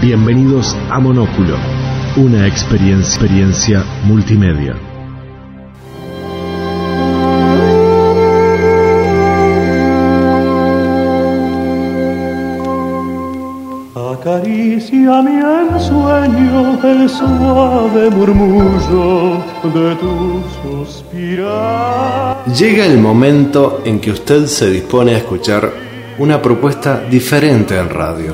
Bienvenidos a Monóculo, una experiencia multimedia. Acaricia mi ensueño el suave murmullo de tu suspirar. Llega el momento en que usted se dispone a escuchar una propuesta diferente en radio.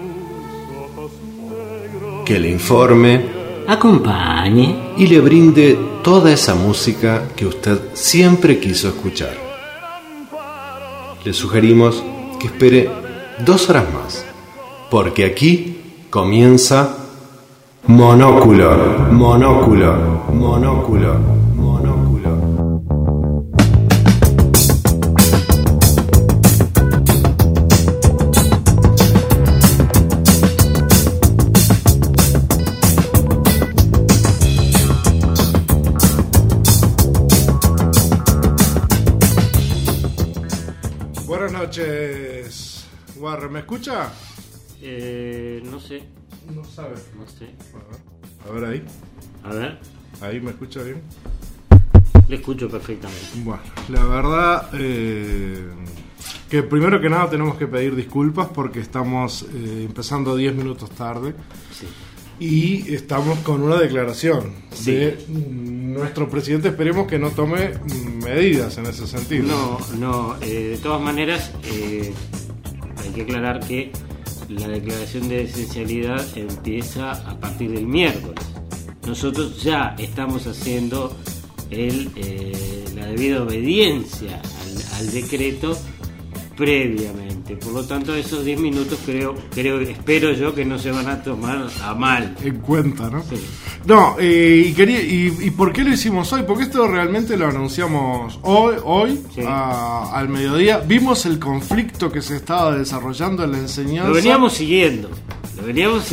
Que le informe, acompañe y le brinde toda esa música que usted siempre quiso escuchar. Le sugerimos que espere 2 horas más, porque aquí comienza Monóculo, Monóculo, Monóculo, Monóculo. Buenas noches, Warren, ¿me escucha? No sé. No sabe. No sé. A ver ahí. A ver, Ahí me escucha bien. le escucho perfectamente. Bueno, la verdad que primero que nada tenemos que pedir disculpas porque estamos empezando 10 minutos tarde. Sí. Y estamos con una declaración Sí. de nuestro presidente. Esperemos que no tome medidas en ese sentido. No, de todas maneras, hay que aclarar que la declaración de esencialidad empieza a partir del miércoles. Nosotros ya estamos haciendo la debida obediencia al decreto previamente. Por lo tanto, esos 10 minutos espero yo que no se van a tomar a mal. En cuenta, ¿no? Sí. No, ¿y por qué lo hicimos hoy? Porque esto realmente lo anunciamos hoy Sí. al mediodía. Vimos el conflicto que se estaba desarrollando en la enseñanza. Lo veníamos siguiendo, ¿no?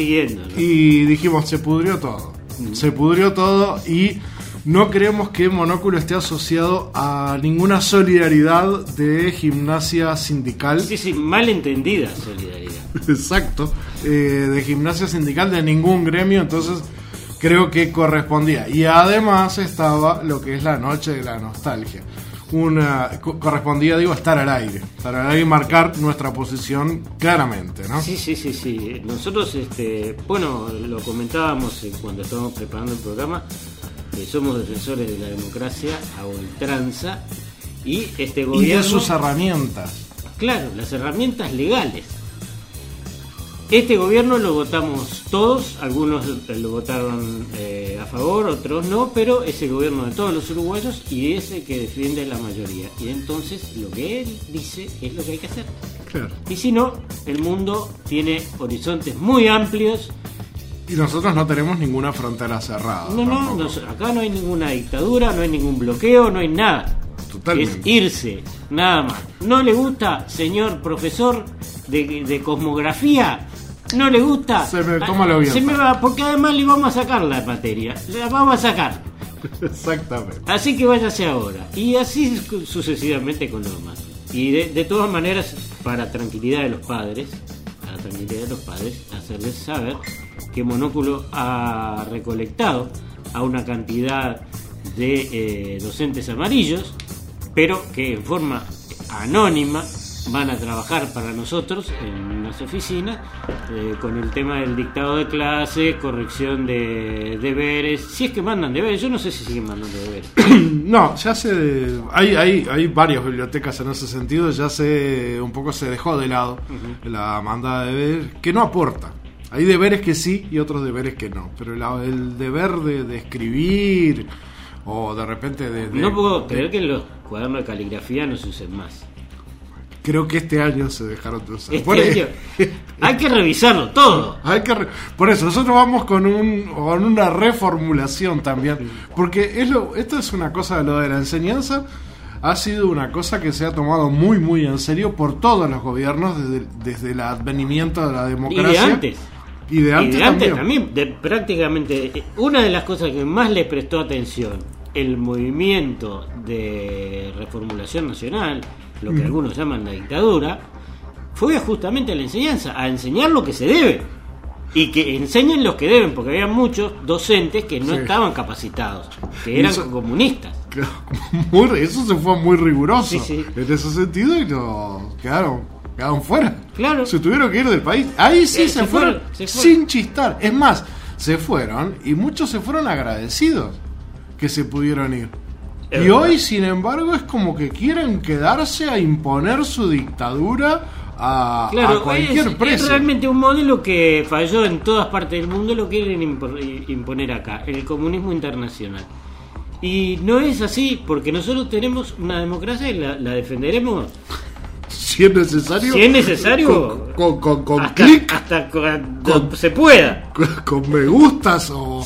Y dijimos, se pudrió todo. Se pudrió todo y no creemos que Monóculo esté asociado a ninguna solidaridad de gimnasia sindical. Sí, mal entendida solidaridad. Exacto, de gimnasia sindical de ningún gremio, entonces creo que correspondía. Y además estaba lo que es la noche de la nostalgia. Correspondía, estar al aire y marcar nuestra posición claramente, ¿no? Sí. Nosotros, lo comentábamos cuando estábamos preparando el programa, somos defensores de la democracia a ultranza y este gobierno... Y de sus herramientas. Claro, las herramientas legales. Este gobierno lo votamos todos, algunos lo votaron a favor, otros no, pero es el gobierno de todos los uruguayos y es el que defiende la mayoría. Y entonces lo que él dice es lo que hay que hacer. Claro. Y si no, el mundo tiene horizontes muy amplios. Y nosotros no tenemos ninguna frontera cerrada. No, acá no hay ninguna dictadura, no hay ningún bloqueo, no hay nada. Totalmente. Es irse, nada más. ¿No le gusta, señor profesor de cosmografía? ¿No le gusta? Se me toma lo bien. Se me va, porque además le vamos a sacar la materia. La vamos a sacar. Exactamente. Así que váyase ahora. Y así sucesivamente con lo demás. Y de todas maneras, para tranquilidad de los padres, hacerles saber que Monóculo ha recolectado a una cantidad de docentes amarillos, pero que en forma anónima van a trabajar para nosotros en unas oficinas con el tema del dictado de clase, corrección de deberes, si es que mandan deberes. Yo no sé si siguen mandando deberes. No, ya hay varias bibliotecas en ese sentido, un poco se dejó de lado la manda de deberes, que no aporta. Hay deberes que sí y otros deberes que no, pero el deber de escribir o de repente no puedo creer que en los cuadernos de caligrafía no se usen más. Creo que este año se dejaron de usar. Hay que revisarlo todo. Por eso, nosotros vamos con una reformulación también. Porque esto es una cosa, lo de la enseñanza ha sido una cosa que se ha tomado muy, muy en serio por todos los gobiernos desde el advenimiento de la democracia. Y de antes también. Prácticamente, una de las cosas que más le prestó atención el movimiento de reformulación nacional, lo que algunos llaman la dictadura, fue justamente a la enseñanza, a enseñar lo que se debe. Y que enseñen los que deben, porque había muchos docentes que no Sí. estaban capacitados, que eran comunistas. Eso se fue muy riguroso Sí, sí. en ese sentido y quedaron fuera. Claro. Se tuvieron que ir del país. Ahí sí se fueron se fueron. sin chistar. Es más, se fueron y muchos se fueron agradecidos que se pudieron ir. Es Y verdad. hoy, sin embargo, es como que quieren quedarse a imponer su dictadura a Claro, cualquier es precio. realmente un modelo que falló en todas partes del mundo, lo quieren imponer acá, el comunismo internacional. Y no es así, porque nosotros tenemos una democracia y la defenderemos. Si es necesario. Si es necesario, Con hasta, clic. hasta cuando se pueda. Con me gustas o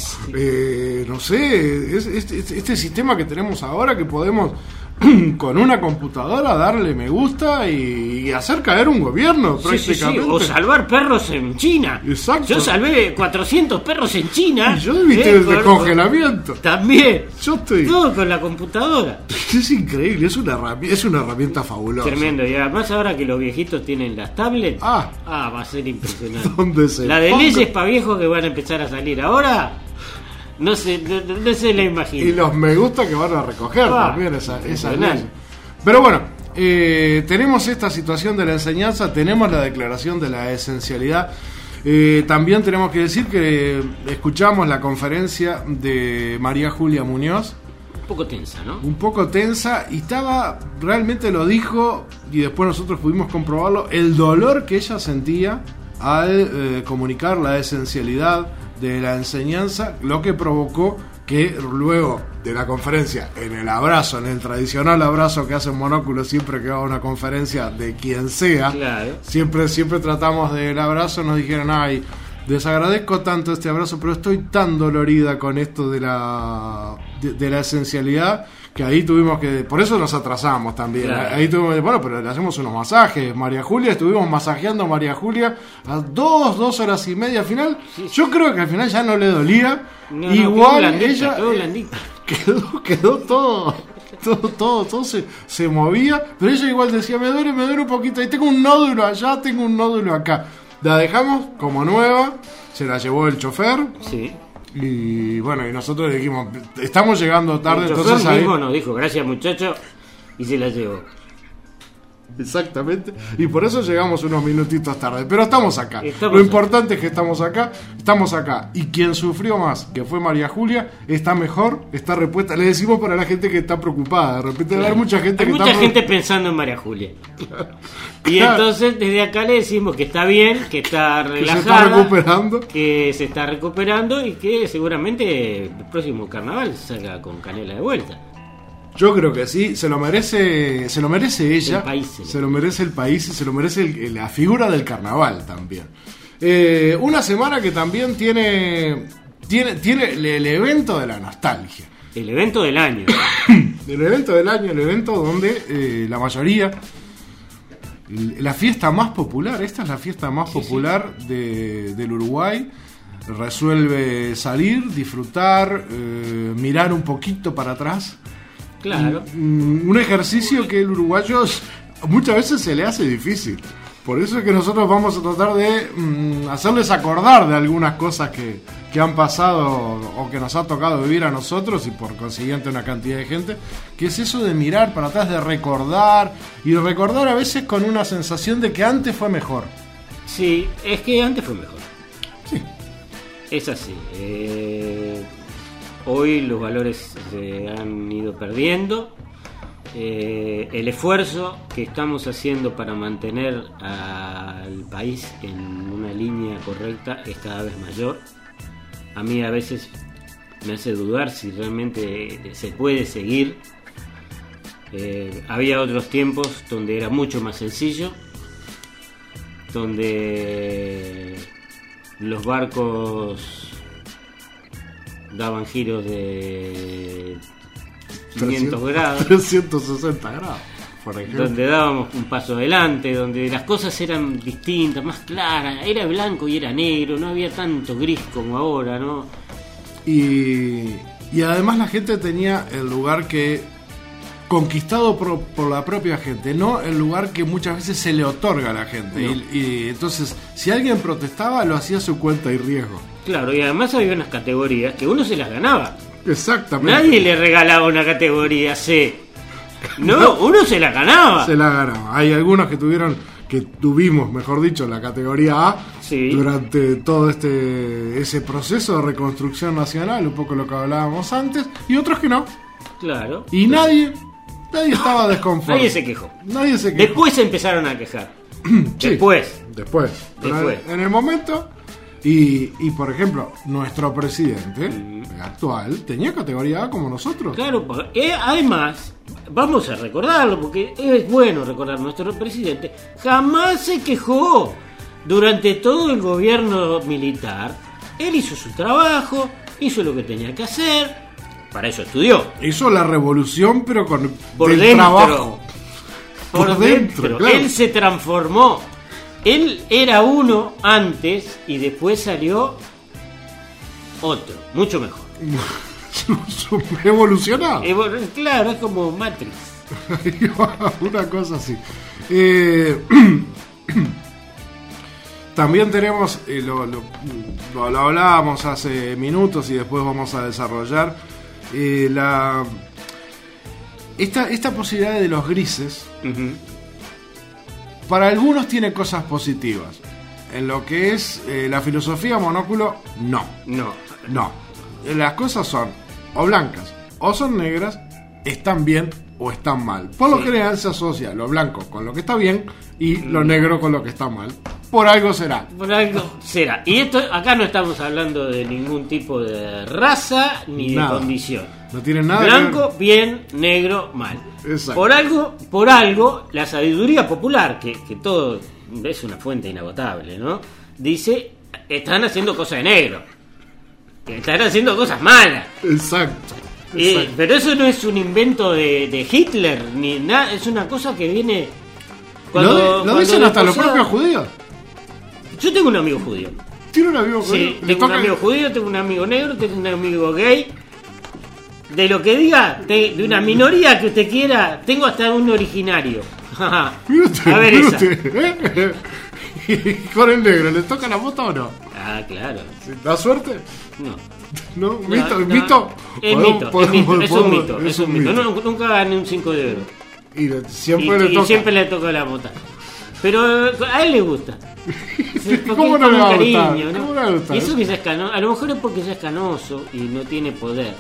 no sé, este sistema que tenemos ahora que podemos con una computadora darle me gusta y hacer caer un gobierno Sí, sí, sí. prácticamente. O salvar perros en China. Exacto. Yo salvé 400 perros en China. Y yo evité el por- descongelamiento. También. Yo estoy. Todo con la computadora. Es increíble, es una herramienta fabulosa. Tremendo. Y además ahora que los viejitos tienen las tablets, Ah. va a ser impresionante. ¿Dónde se La de ponga? leyes para viejos que van a empezar a salir ahora, no se la Y imagino. los me gusta que van a recoger Ah, también esa impresionante. ley. Pero bueno, tenemos esta situación de la enseñanza, tenemos la declaración de la esencialidad. También tenemos que decir que escuchamos la conferencia de María Julia Muñoz, Un poco tensa, ¿no? un poco tensa, y realmente lo dijo, y después nosotros pudimos comprobarlo, el dolor que ella sentía al comunicar la esencialidad de la enseñanza, lo que provocó que luego de la conferencia, en el tradicional abrazo que hace Monóculo siempre que va a una conferencia de quien sea, Claro. siempre tratamos del abrazo, nos dijeron, ay, desagradezco tanto este abrazo, pero estoy tan dolorida con esto de la esencialidad, que ahí tuvimos que, por eso nos atrasamos también. Claro. Ahí tuvimos, bueno, pero le hacemos unos masajes. María Julia, estuvimos masajeando a María Julia a 2 horas y media al final. Yo creo que al final ya no le dolía. No, Igual quedó blandita, ella quedó blandita. quedó todo se movía, pero ella igual decía, me duele un poquito, y tengo un nódulo allá, tengo un nódulo acá. La dejamos como nueva, se la llevó el chofer. Sí. Y bueno, y nosotros le dijimos, estamos llegando tarde, El chofer entonces ahí... mismo nos dijo, gracias muchacho, y se la llevó. Exactamente, y por eso llegamos unos minutitos tarde, pero estamos acá. Estamos Lo acá. importante es que estamos acá, y quien sufrió más, que fue María Julia, está mejor, está repuesta. Le decimos para la gente que está preocupada, de repente hay mucha gente Hay que mucha está... gente pensando en María Julia. Y Claro. entonces desde acá le decimos que está bien, que está que se relajada, está recuperando. que se está recuperando y que seguramente el próximo carnaval salga con Canela de vuelta. Yo creo que sí, se lo merece ella, El país se lo merece el país y se lo merece la figura del carnaval también. Una semana que también tiene el evento de la nostalgia. El evento del año. El evento del año, el evento donde la mayoría, la fiesta más popular, esta es la fiesta más popular del Uruguay, resuelve salir, disfrutar, mirar un poquito para atrás. Claro. Un ejercicio que el uruguayo muchas veces se le hace difícil. Por eso es que nosotros vamos a tratar de hacerles acordar de algunas cosas que han pasado o que nos ha tocado vivir a nosotros y por consiguiente una cantidad de gente, que es eso de mirar para atrás, de recordar, y recordar a veces con una sensación de que antes fue mejor. Sí, es que antes fue mejor. Sí. Es así. Hoy los valores se han ido perdiendo. El esfuerzo que estamos haciendo para mantener al país en una línea correcta es cada vez mayor. A mí a veces me hace dudar si realmente se puede seguir. Había otros tiempos donde era mucho más sencillo, donde los barcos daban giros de 500 grados, 360 grados, por ejemplo. donde dábamos un paso adelante, donde las cosas eran distintas, más claras, era blanco y era negro, no había tanto gris como ahora, ¿no? Y además la gente tenía el lugar que conquistado por la propia gente, no el lugar que muchas veces se le otorga a la gente. No. Y entonces, si alguien protestaba, lo hacía a su cuenta y riesgo. Claro, y además había unas categorías que uno se las ganaba. Exactamente. Nadie le regalaba una categoría C. No, uno se la ganaba. Se la ganaba. Hay algunos que tuvimos, mejor dicho, la categoría A Sí. durante todo ese proceso de reconstrucción nacional, un poco lo que hablábamos antes, y otros que no. Claro. Y nadie estaba desconforme. Nadie se quejó. Nadie se quejó. Después se empezaron a quejar. Sí. Después. Pero Después. en el momento, y por ejemplo, nuestro presidente actual tenía categoría A como nosotros. Claro, además, vamos a recordarlo, porque es bueno recordar, nuestro presidente jamás se quejó durante todo el gobierno militar. Él hizo su trabajo, hizo lo que tenía que hacer, para eso estudió. Hizo la revolución, pero Por del dentro. trabajo. Por dentro. Claro. Él se transformó. Él era uno antes y después salió otro, mucho mejor. Evolucionado. Claro, es como Matrix. Una cosa así. También tenemos, lo hablábamos hace minutos y después vamos a desarrollar esta posibilidad de los grises. Ujú. Para algunos tiene cosas positivas. En lo que es la filosofía monóculo, no. No. Las cosas son o blancas o son negras, están bien o están mal. Por lo Sí. general se asocia lo blanco con lo que está bien y lo negro con lo que está mal. Por algo será. Por algo será. Y esto acá no estamos hablando de ningún tipo de raza ni Nada. de condición. No tiene nada Blanco, que bien, negro, mal. Exacto. Por algo, la sabiduría popular, que todo es una fuente inagotable, ¿no? Dice, están haciendo cosas de negro. Están haciendo cosas malas. ver. Exacto. Pero eso no es un invento de Hitler, ni nada, es una cosa que viene... Lo dicen hasta los desposea- propios judíos. Yo tengo un amigo judío. Tiene un amigo judío. Sí, Le tengo un toca- amigo judío, tengo un amigo negro, tengo un amigo gay. De lo que diga, de una minoría que usted quiera, tengo hasta un originario. Mire usted, A ver mire esa. usted. ¿Y con el negro le toca la bota o no? Ah, claro. ¿Da suerte? No. ¿No? No, ¿Mito? no. ¿Mito? Es Podemos- mito, podemos- es un mito, podemos- es un mito. No, nunca gané un 5 de oro. Y siempre le toca. siempre le toca la bota. Pero a él le gusta. Sí, porque ¿Cómo es no con le va a cariño, gustar? ¿no? ¿Cómo no le va a gustar? Y eso que ya es canoso, a lo mejor es porque ya es canoso y no tiene poder.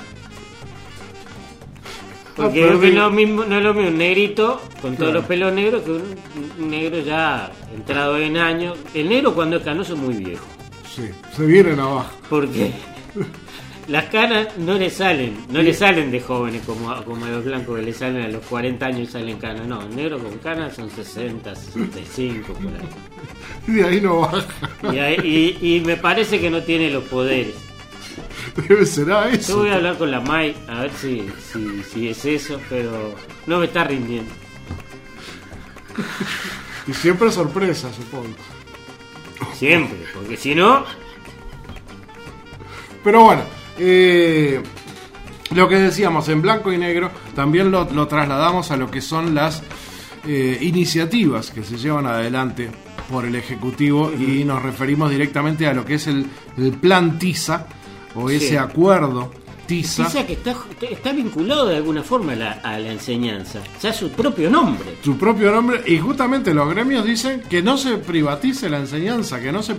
Porque pero no es digo- lo mismo, no es lo mismo un negrito con todos los pelos negros que un negro ya entrado en años. El negro cuando es canoso es muy viejo. Sí, se vienen abajo. Porque las canas no le salen de jóvenes como a los blancos que le salen a los 40 años y salen canas. No, el negro con canas son 60, 65 por ahí. Y de ahí no baja. Y me parece que no tiene los poderes. Será Yo eso. voy a hablar con la Mai a ver si es eso, pero no me está rindiendo. Y siempre sorpresa, supongo. Siempre, porque si no, Pero bueno, lo que decíamos en blanco y negro también lo trasladamos a lo que son las iniciativas que se llevan adelante por el Ejecutivo y nos referimos directamente a lo que es el plan TISA o Sí. ese acuerdo TISA. dice que está vinculado de alguna forma a la enseñanza, ya su propio nombre. Su propio nombre, y justamente los gremios dicen que no se privatice la enseñanza,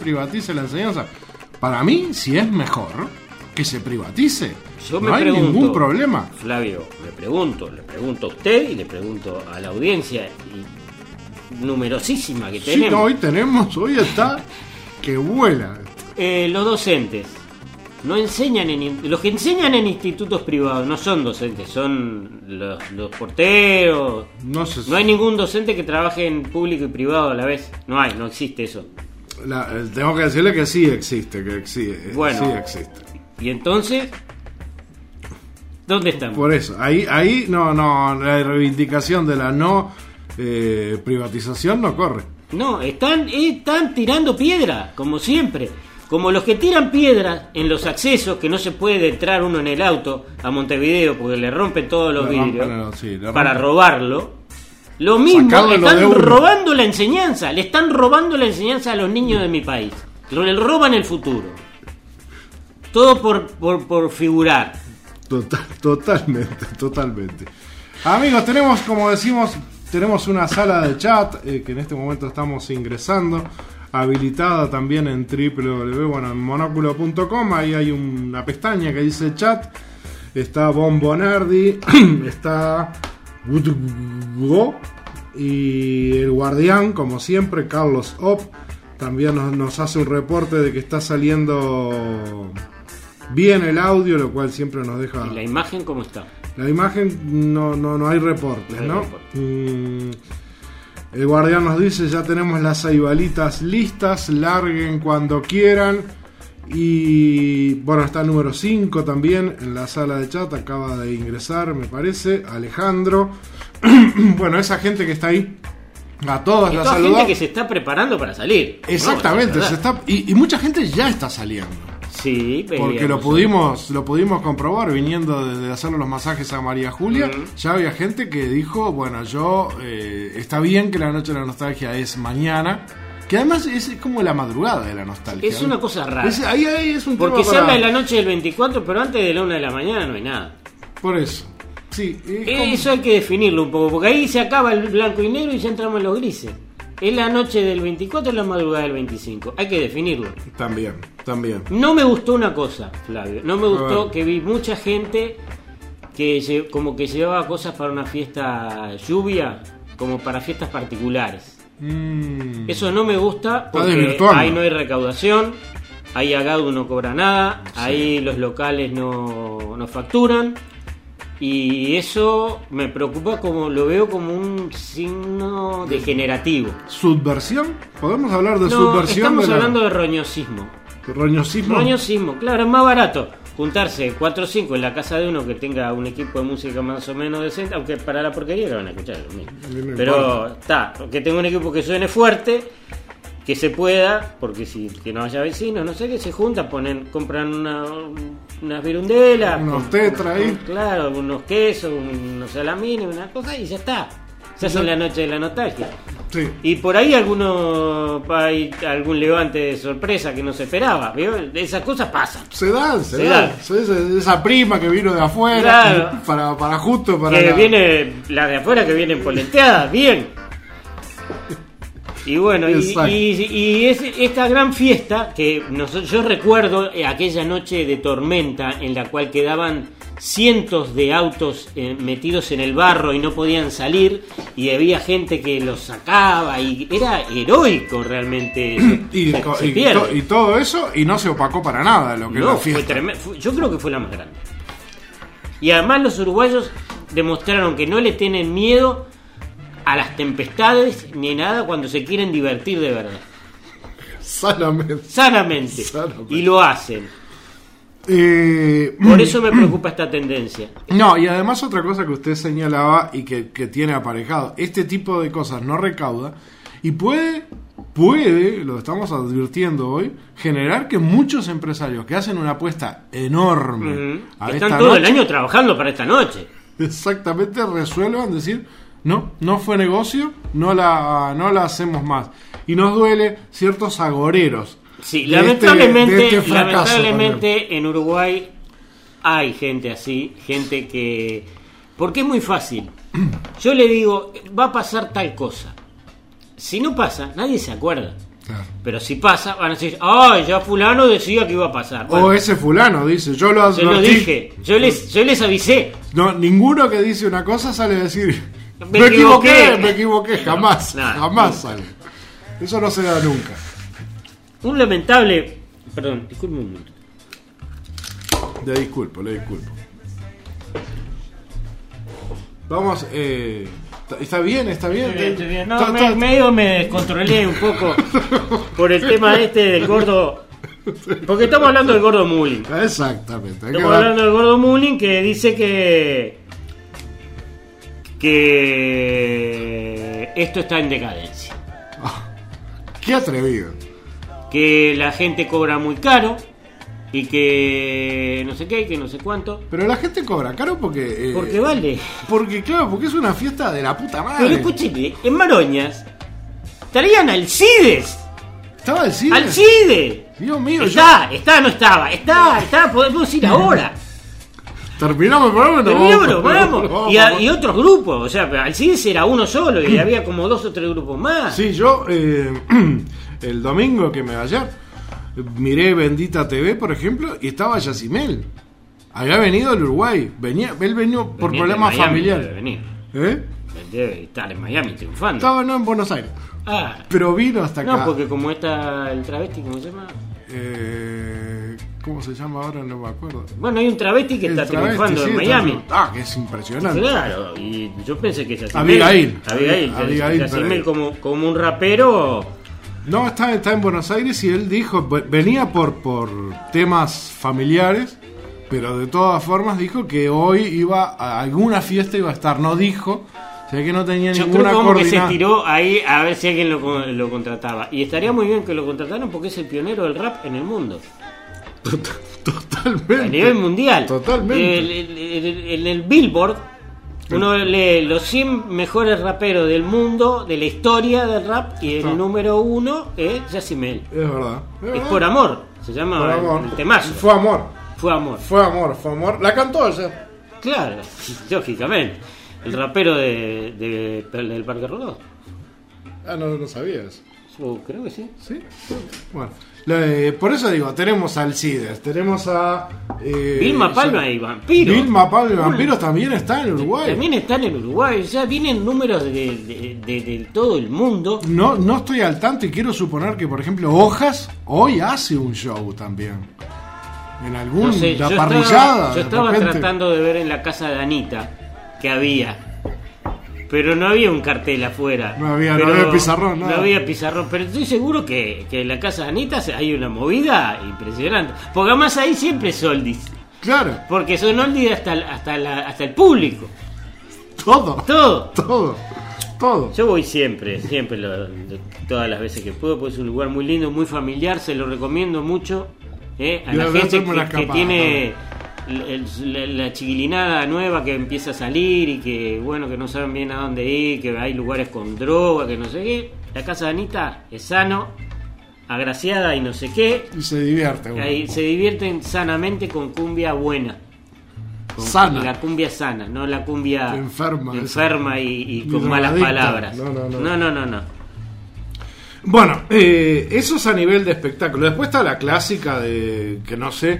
Para mí, si es mejor que se privatice, Yo no me hay pregunto, ningún problema. Flavio, le pregunto a usted y le pregunto a la audiencia numerosísima que Sí, tenemos. hoy está que vuela. Los docentes no enseñan los que enseñan en institutos privados no son docentes, son los porteros. No sé. No hay ningún docente que trabaje en público y privado a la vez. No existe eso. Tengo que decirle que sí existe, Bueno. sí existe. Y entonces, ¿dónde estamos? Por eso, ahí no, la reivindicación de la no privatización no corre. No, están tirando piedra, como siempre. Como los que tiran piedras en los accesos, que no se puede entrar uno en el auto a Montevideo porque le rompen todos los vidrios para robarlo. Lo mismo, están robando la enseñanza. Le están robando la enseñanza a los niños de mi país. Le roban el futuro. Todo por figurar. Totalmente. Amigos, tenemos, como decimos, tenemos una sala de chat que en este momento estamos ingresando, habilitada también en www.monoculo.com. Ahí hay una pestaña que dice chat. Está Bombonardi, está y el guardián, como siempre, Carlos Op. También nos hace un reporte de que está saliendo bien el audio, lo cual siempre nos deja... ¿Y la imagen cómo está? La imagen no hay reportes, ¿no? El guardián nos dice, ya tenemos las ceibalitas listas, larguen cuando quieran. Y bueno, está el número 5 también en la sala de chat, acaba de ingresar, me parece, Alejandro. Bueno, esa gente que está ahí, a todos la saludamos. Gente que se está preparando para salir. Exactamente, y mucha gente ya está saliendo. Sí, porque lo pudimos comprobar viniendo de hacerle los masajes a María Julia. Ya había gente que dijo, bueno, yo está bien que la noche de la nostalgia es mañana, que además es como la madrugada de la nostalgia. Es una cosa rara. Ahí es un porque se habla de la noche del 24, pero antes de la 1 de la mañana no hay nada. Por eso. Sí, eso hay que definirlo un poco, porque ahí se acaba el blanco y negro y ya entramos en los grises. ¿Es la noche del 24 o la madrugada del 25? Hay que definirlo. También. No me gustó una cosa, Flavio. No me gustó que vi mucha gente que como que llevaba cosas para una fiesta lluvia, como para fiestas particulares. Eso no me gusta porque ahí no hay recaudación, ahí Agadu no cobra nada, ahí los locales no facturan. Y eso me preocupa, como lo veo como un signo degenerativo. ¿Subversión? ¿Podemos hablar de subversión? Estamos hablando de roñosismo. ¿Roñosismo? Claro, es más barato juntarse 4 o 5 en la casa de uno que tenga un equipo de música más o menos decente, aunque para la porquería lo van a escuchar lo mismo. Pero que tenga un equipo que suene fuerte, que se pueda, porque que no haya vecinos, no sé qué, se juntan, compran unas virundelas, unos tetra ahí, claro, unos quesos, unos salamines, una cosa, y ya está. Se hace la noche de la nostalgia. Sí. Y por ahí hay algún levante de sorpresa que no se esperaba, ¿vio? Esas cosas pasan. Se dan. Esa prima que vino de afuera, claro, para justo para que viene la de afuera, que vienen polenteadas, bien. Y bueno, y es esta gran fiesta que yo recuerdo aquella noche de tormenta en la cual quedaban cientos de autos metidos en el barro y no podían salir, y había gente que los sacaba, y era heroico realmente. Y todo eso, y no se opacó para nada lo que la fiesta. Yo creo que fue la más grande. Y además los uruguayos demostraron que no le tienen miedo a las tempestades ni nada cuando se quieren divertir de verdad. Sanamente. Y lo hacen. Por eso me preocupa esta tendencia. No, y además otra cosa que usted señalaba y que tiene aparejado, este tipo de cosas no recauda y puede, lo estamos advirtiendo hoy, generar que muchos empresarios que hacen una apuesta enorme a están esta todo noche, el año trabajando para esta noche, exactamente, resuelvan decir no fue negocio, no la hacemos más. Y nos duele ciertos agoreros. Sí, lamentablemente en Uruguay hay gente así, gente que... Porque es muy fácil. Yo le digo, va a pasar tal cosa. Si no pasa, nadie se acuerda. Claro. Pero si pasa, van a decir, ya fulano decía que iba a pasar. Bueno, o ese fulano dice, yo lo advertí. Yo lo dije, yo les avisé. No, ninguno que dice una cosa sale a decir... Me equivoqué, jamás sale. Eso no se da nunca. Un lamentable... Perdón, disculpe un minuto. Le disculpo. Vamos, ¿está bien? Estoy bien. No, medio me descontrolé un poco por el tema del gordo... Porque estamos hablando del gordo Mullin. Exactamente. Estamos hablando del gordo Mullin, que dice que esto está en decadencia. Qué atrevido. que la gente cobra muy caro y que no sé qué, que no sé cuánto. Pero la gente cobra caro porque... Porque vale. Porque claro, porque es una fiesta de la puta madre. Pero escúcheme, en Maroñas traían Alcides. ¿Estaba Alcides? ¡Alcides! Dios mío, Está, no estaba, podemos ir ahora. Terminamos el programa, Terminamos, vamos. Y otros grupos, o sea, Alcides era uno solo y había como 2 o 3 grupos más. Sí, yo el domingo que me ayer miré Bendita TV, por ejemplo, y estaba Yacimel. Había venido del Uruguay. Él venía por problemas familiares. Debe estar en Miami triunfando. Estaba no en Buenos Aires. Ah. Pero vino hasta acá. No, porque como está el travesti, ¿cómo se llama? ¿Cómo se llama ahora? No me acuerdo. Bueno, hay un travesti que está triunfando en Miami. Que es impresionante. Claro, y yo pensé que Abigail. Yacimel como un rapero. No, está en Buenos Aires y él dijo, venía por temas familiares, pero de todas formas dijo que hoy iba a alguna fiesta, iba a estar. No dijo, o sea que no tenía ninguna creo coordinada. Que se tiró ahí a ver si alguien lo contrataba. Y estaría muy bien que lo contrataran porque es el pionero del rap en el mundo. Totalmente. A nivel mundial. Totalmente. En el Billboard, uno lee los 100 mejores raperos del mundo, de la historia del rap, y el número 1 es Yacimel. Es verdad. Es por amor, se llama el temazo. Fue amor. Fue amor. La cantó ayer. Claro, lógicamente. El rapero del Parque Rodó. No sabías. Creo que sí. ¿Sí? Bueno. Por eso digo, tenemos a Alcides, tenemos a... Vilma Palma y Vampiro. Vilma Palma y Vampiro también está en Uruguay. También está en Uruguay, o sea, vienen números de todo el mundo. No estoy al tanto y quiero suponer que, por ejemplo, Hojas hoy hace un show también. En algún... No sé, la parrillada. Yo estaba tratando de ver en la casa de Anita que había... Pero no había un cartel afuera. No había pizarrón. No había pizarrón. Pero estoy seguro que en la casa de Anita hay una movida impresionante. Porque además ahí siempre es oldies. Claro. Porque son oldies hasta el público. Todo. Yo voy siempre, todas las veces que puedo, porque es un lugar muy lindo, muy familiar. Se lo recomiendo mucho a la gente que tiene... La chiquilinada nueva que empieza a salir y que que no saben bien a dónde ir, que hay lugares con droga, que no sé qué. La casa de Anita es sano, agraciada y no sé qué. Y se divierte. Ahí se divierten sanamente con cumbia buena. Sana. La cumbia sana, no la cumbia enferma y con malas palabras. No. Bueno, eso es a nivel de espectáculo. Después está la clásica de que no sé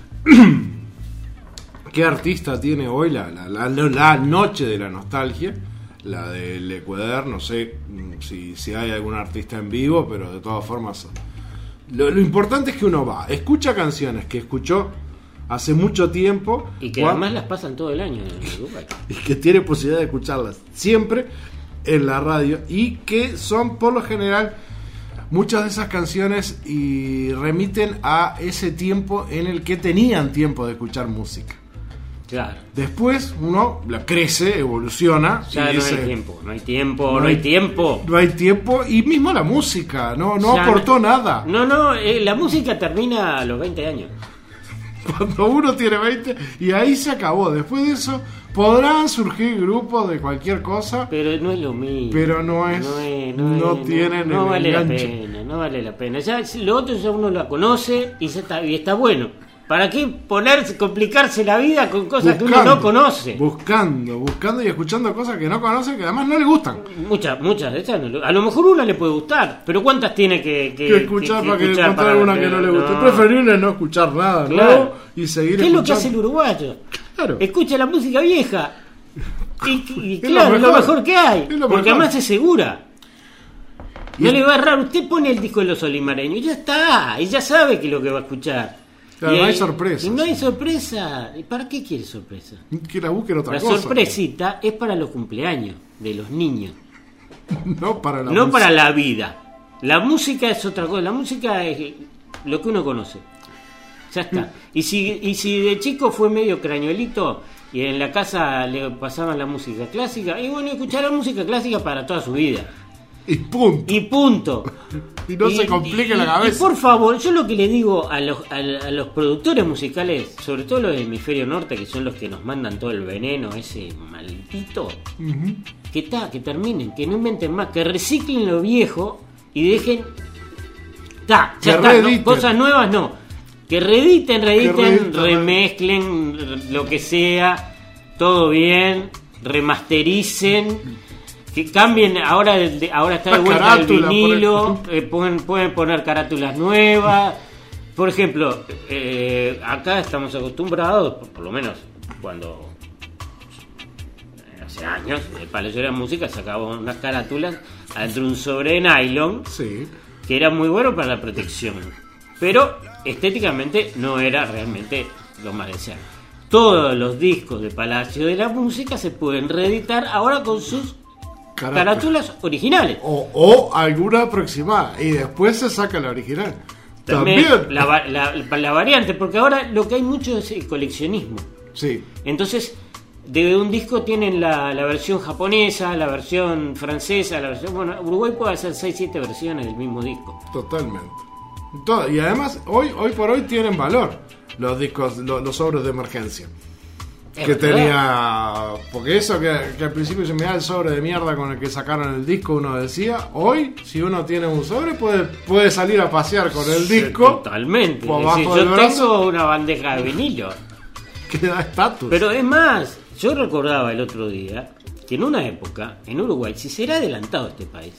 qué artista tiene hoy la noche de la nostalgia, la del Ecuador. No sé si hay algún artista en vivo, pero de todas formas lo importante es que uno va, escucha canciones que escuchó hace mucho tiempo y que además las pasan todo el año en Uruguay y que tiene posibilidad de escucharlas siempre en la radio, y que son por lo general muchas de esas canciones y remiten a ese tiempo en el que tenían tiempo de escuchar música. Claro. Después uno crece, evoluciona. Ya no hay tiempo. Y mismo la música no aportó nada. La música termina a los 20 años. Cuando uno tiene 20 y ahí se acabó. Después de eso podrán surgir grupos de cualquier cosa, pero no es lo mismo. Pero no tienen el enganche. No vale la pena. Ya lo otro ya uno lo conoce y está bueno. ¿Para qué complicarse la vida con cosas que uno no conoce? Buscando y escuchando cosas que no conoce, que además no le gustan. Muchas de esas a lo mejor una le puede gustar, pero ¿cuántas tiene que escuchar para encontrar una que no le guste? Preferible no escuchar nada, claro. Y seguir ¿Qué escuchando? Es lo que hace el uruguayo? Claro. Escucha la música vieja. Y claro, es lo mejor que hay. Porque además es segura. No le va a errar. Usted pone el disco de los olimareños y ya está. Y ya sabe que es lo que va a escuchar. Claro, no hay sorpresa. Y no hay sorpresa. ¿Y para qué quiere sorpresa? Que la busquen otra cosa. La sorpresita es para los cumpleaños de los niños. No para la vida. La música es otra cosa. La música es lo que uno conoce. Ya está. Y si de chico fue medio crañuelito y en la casa le pasaban la música clásica, y bueno, escuchará música clásica para toda su vida. Y punto. y no se complique la cabeza. Y por favor, yo lo que le digo a los productores musicales, sobre todo los del hemisferio norte, que son los que nos mandan todo el veneno, ese maldito, que terminen, que no inventen más, que reciclen lo viejo y dejen... ya está, ¿no? Cosas nuevas no. Que reediten, remezclen lo que sea, todo bien, remastericen, que cambien, ahora está de vuelta el vinilo, pueden poner carátulas nuevas. Por ejemplo, acá estamos acostumbrados, por lo menos cuando hace años el Palacio de la Música sacaba unas carátulas adentro de un sobre de nylon, sí, que era muy bueno para la protección, pero estéticamente no era realmente lo más deseable. Todos los discos de Palacio de la Música se pueden reeditar ahora con sus carátulas originales. O alguna aproximada, y después se saca la original. También. La variante, porque ahora lo que hay mucho es el coleccionismo. Sí. Entonces, de un disco tienen la versión japonesa, la versión francesa, la versión... Bueno, Uruguay puede hacer 6-7 versiones del mismo disco. Totalmente. Y además, hoy por hoy tienen valor los discos, los sobres de emergencia. Que tenía... Porque eso que al principio se me da el sobre de mierda con el que sacaron el disco, uno decía, hoy, si uno tiene un sobre, puede salir a pasear con el disco. Totalmente. Yo tengo una bandeja de vinilo. Que da estatus. Pero es más, yo recordaba el otro día que en una época, en Uruguay, si se era adelantado este país,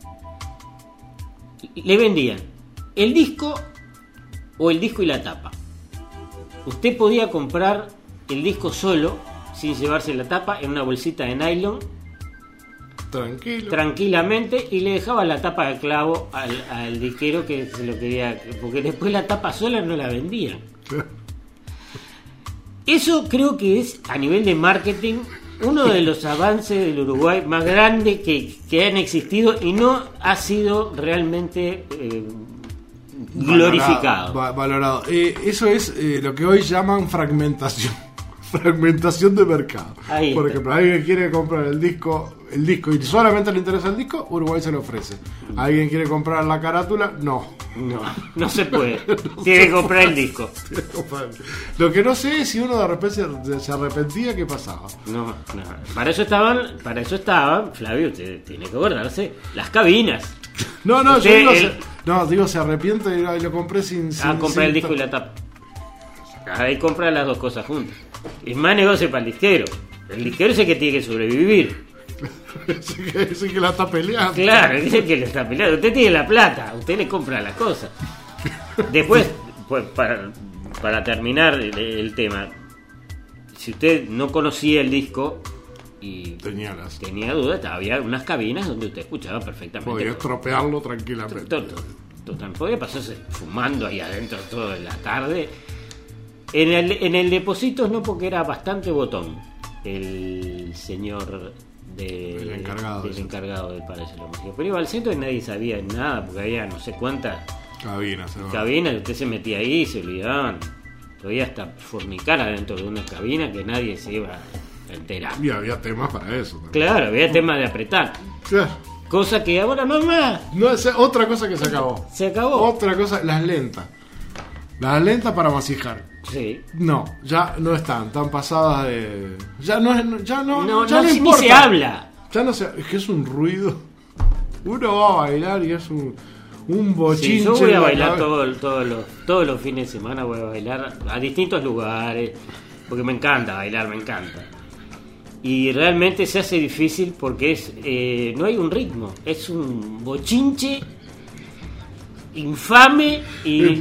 le vendían el disco o el disco y la tapa. Usted podía comprar el disco solo, sin llevarse la tapa, en una bolsita de nylon, tranquilamente, y le dejaba la tapa de clavo al disquero que se lo quería, porque después la tapa sola no la vendían. Eso creo que es, a nivel de marketing, uno de los avances del Uruguay más grande que han existido, y no ha sido realmente glorificado. Valorado. Eso es lo que hoy llaman fragmentación. Fragmentación de mercado. Por ejemplo, alguien quiere comprar el disco y solamente le interesa el disco, Uruguay se lo ofrece. Alguien quiere comprar la carátula, no se puede. Tiene que comprar el disco. Lo que no sé es si uno de repente se arrepentía, ¿qué pasaba? No. Para eso estaban, Flavio, usted tiene que acordarse, las cabinas. Digo, se arrepiente y lo compré sin comprar el disco y la tapa. Ahí compra las dos cosas juntas. Es más negocio para el disquero. El disquero es el que tiene que sobrevivir. Ese que la está peleando. Claro, es el que la está peleando. Usted tiene la plata, usted le compra las cosas. Después, pues, para terminar el tema, si usted no conocía el disco y tenía dudas, había unas cabinas donde usted escuchaba perfectamente. Podía estropearlo tranquilamente. Total, podía pasarse fumando ahí adentro toda la tarde. En el Depósitos no, porque era bastante botón el señor del encargado del Palacio de la Música. Pero iba al centro y nadie sabía nada, porque había no sé cuántas cabinas, usted se metía ahí y se olvidaban. Podía hasta fornicar adentro de una cabina que nadie se iba a enterar. Y había temas para eso también. Claro, había temas de apretar. Claro. Cosa que ahora no más. No, es otra cosa que se acabó. Se acabó. Otra cosa, las lentas. Las lentas para masijar. Sí. No, ya no están pasadas de... Ya no importa. Ni se habla. Ya no se... Es que es un ruido. Uno va a bailar y es un bochinche. Sí, yo voy a bailar todos los fines de semana, voy a bailar a distintos lugares, porque me encanta bailar, me encanta. Y realmente se hace difícil porque no hay un ritmo, es un bochinche infame y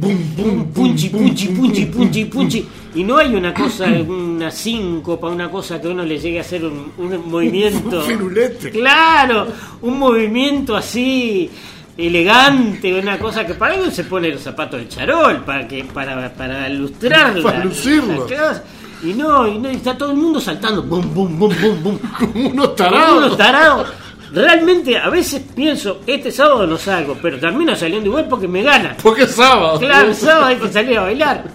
punchi, y no hay una cosa, una síncopa, una cosa que uno le llegue a hacer un movimiento firulete. Claro, un movimiento así elegante, una cosa que para eso se pone los zapatos de charol para ilustrarla, para lucirlo. Y no, está todo el mundo saltando, bum, bum, bum, bum, bum, como unos tarados. Realmente a veces pienso, este sábado no salgo, pero termino saliendo igual porque me gana. Porque es sábado. Claro, el sábado hay que salir a bailar.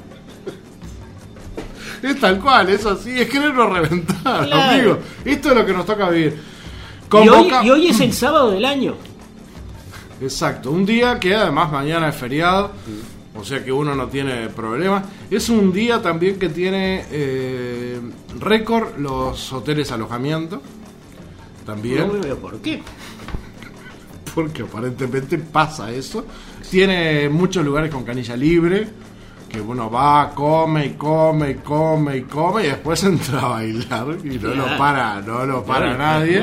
Es tal cual, es así, es quererlo reventar, claro. Amigo. Esto es lo que nos toca vivir. Y hoy es el sábado del año. Exacto, un día que además mañana es feriado, o sea que uno no tiene problema. Es un día también que tiene récord los hoteles alojamiento. También. No veo por qué. Porque aparentemente pasa eso. Tiene muchos lugares con canilla libre, que uno va, come y después entra a bailar y no lo para nadie.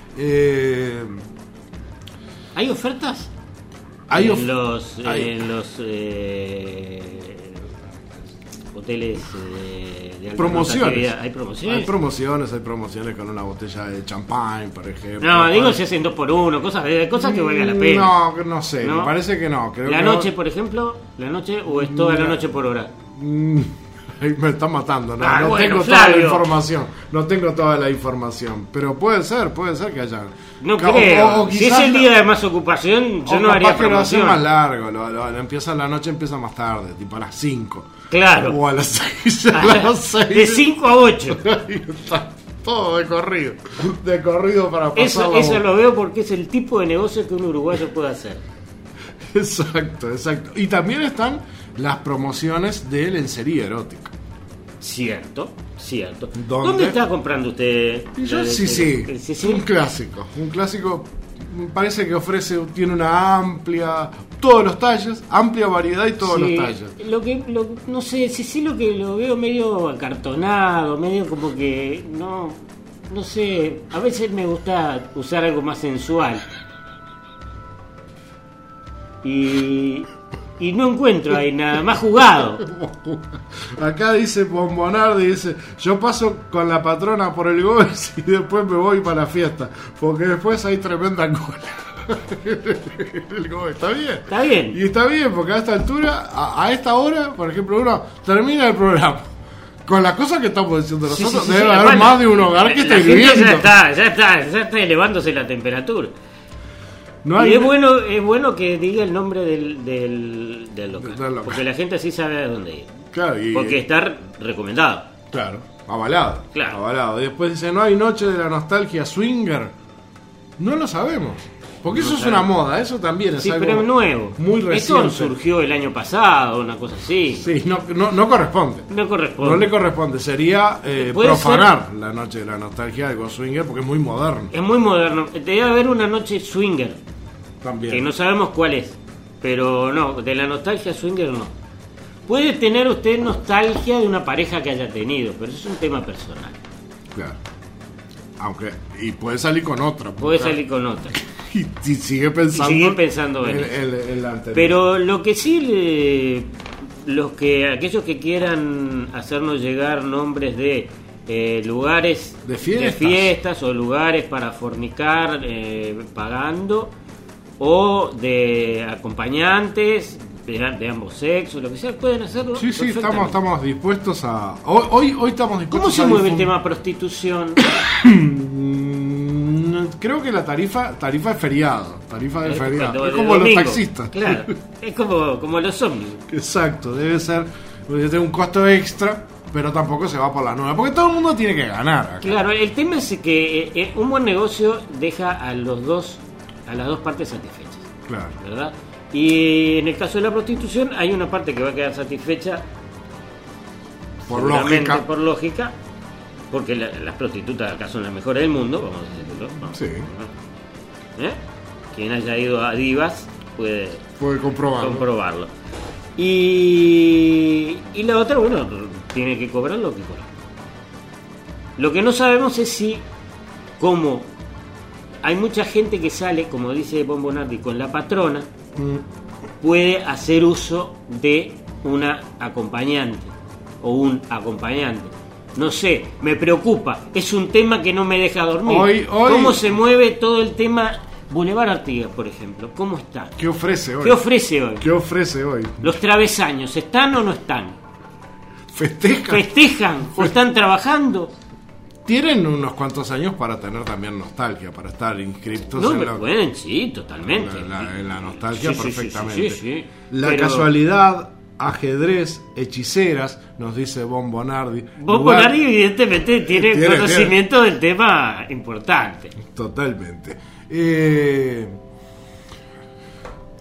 ¿Hay ofertas? En los hoteles de alta promociones. ¿Hay promociones? Hay promociones con una botella de champán, por ejemplo. No, digo si hacen 2x1, cosas que valgan la pena. No sé, ¿No? me parece que no. Creo ¿La que noche, por ejemplo? ¿La noche o es toda la noche por hora? Me está matando, no bueno, tengo Flavio. toda la información. No tengo toda la información. Pero puede ser que haya. No creo. O Si quizás es el día de más ocupación, yo no haría que lo hace promoción. más largo. La noche empieza más tarde, tipo a las 5. Claro. O a las 6. A las 6. De 5 a 8. Está todo de corrido. De corrido para pasar. Eso lo veo porque es el tipo de negocio que un uruguayo puede hacer. Exacto. Y también están las promociones de lencería erótica. Cierto. ¿Dónde está comprando usted? Y yo Sí. Un clásico. Me parece que tiene una amplia, todos los talles, amplia variedad y todos los talles. No sé, sí lo que lo veo medio acartonado, medio como que no sé, a veces me gusta usar algo más sensual. Y no encuentro ahí nada más jugado. Acá dice Bombonardi, dice, yo paso con la patrona por el Gómez y después me voy para la fiesta, porque después hay tremenda cola. El Gómez, está bien. Y está bien, porque a esta altura, a esta hora, por ejemplo, uno termina el programa. Con las cosas que estamos diciendo nosotros, debe haber más de un hogar que esté viviendo. Ya está elevándose la temperatura. No hay... Y es bueno que diga el nombre del local, porque la gente así sabe a dónde ir. Claro, porque está recomendado. Claro, avalado. Y después dice, no hay noche de la nostalgia swinger. No lo sabemos. Porque eso es una moda, eso también es algo pero nuevo. Muy reciente. Esto surgió el año pasado, una cosa así. Sí, no corresponde. No le corresponde. Sería profanar la noche de la nostalgia, algo swinger, porque es muy moderno. Es muy moderno. Debe haber una noche swinger. También. Que no sabemos cuál es. Pero no, de la nostalgia swinger no. Puede tener usted nostalgia de una pareja que haya tenido, pero eso es un tema personal. Claro. Y puede salir con otra. Puede salir con otra. Y sigue pensando en la anterior. Pero lo que sí, aquellos que quieran hacernos llegar nombres de lugares de fiestas o lugares para fornicar pagando, o de acompañantes de ambos sexos, lo que sea, pueden hacerlo. Sí, estamos dispuestos a... Hoy estamos dispuestos. ¿Cómo se mueve el tema prostitución? Creo que la tarifa es feriado. Tarifa de feriado. Es como los taxistas. Claro, es como los ómnibus. Exacto, debe tener un costo extra, pero tampoco se va por la nueva, porque todo el mundo tiene que ganar acá. Claro, el tema es que un buen negocio deja a las dos partes satisfechas. Claro. ¿Verdad? Y en el caso de la prostitución hay una parte que va a quedar satisfecha por lógica, porque las prostitutas acá son las mejores del mundo, vamos a decirlo. Sí. Quien haya ido a Divas puede comprobarlo. Y la otra, bueno, tiene que cobrar lo que cobra. Lo que no sabemos es como hay mucha gente que sale, como dice Bombonardi, con la patrona, puede hacer uso de una acompañante o un acompañante. No sé, me preocupa. Es un tema que no me deja dormir. Hoy... ¿Cómo se mueve todo el tema Boulevard Artigas, por ejemplo? ¿Cómo está? ¿Qué ofrece hoy? ¿Qué ofrece hoy? ¿Los travesaños están o no están? ¿Festejan o están trabajando? Tienen unos cuantos años para tener también nostalgia, para estar inscriptos pueden, sí, totalmente. En la nostalgia, sí, perfectamente. Sí. La casualidad, ajedrez, hechiceras, nos dice Bombonardi. Bombonardi evidentemente tiene conocimiento del tema importante. Totalmente.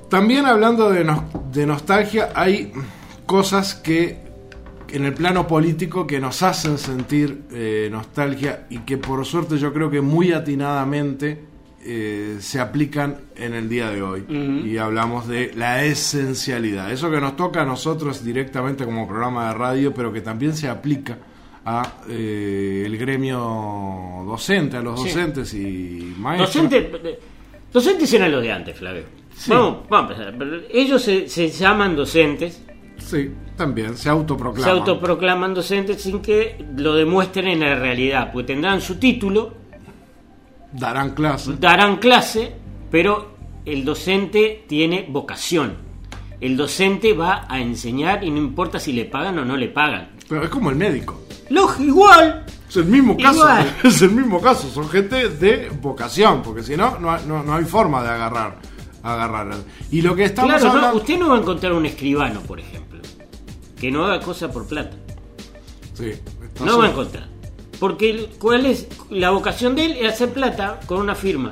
También hablando de nostalgia, hay cosas que en el plano político que nos hacen sentir nostalgia y que por suerte yo creo que muy atinadamente se aplican en el día de hoy. Y hablamos de la esencialidad, eso que nos toca a nosotros directamente como programa de radio, pero que también se aplica a el gremio docente, a los docentes y maestros. Docentes eran los de antes, Flavio. Sí. Vamos a empezar. Ellos se llaman docentes. Sí, también se autoproclaman docentes sin que lo demuestren en la realidad, porque tendrán su título, darán clase, pero el docente tiene vocación. El docente va a enseñar y no importa si le pagan o no le pagan. Pero es como el médico. Igual. Es el mismo caso. Es el mismo caso. Son gente de vocación, porque si no hay forma de agarrar. Y lo que estamos hablando... usted no va a encontrar un escribano, por ejemplo, que no haga cosas por plata. Sí. No va a encontrar. Porque ¿cuál es la vocación de él? Es hacer plata con una firma.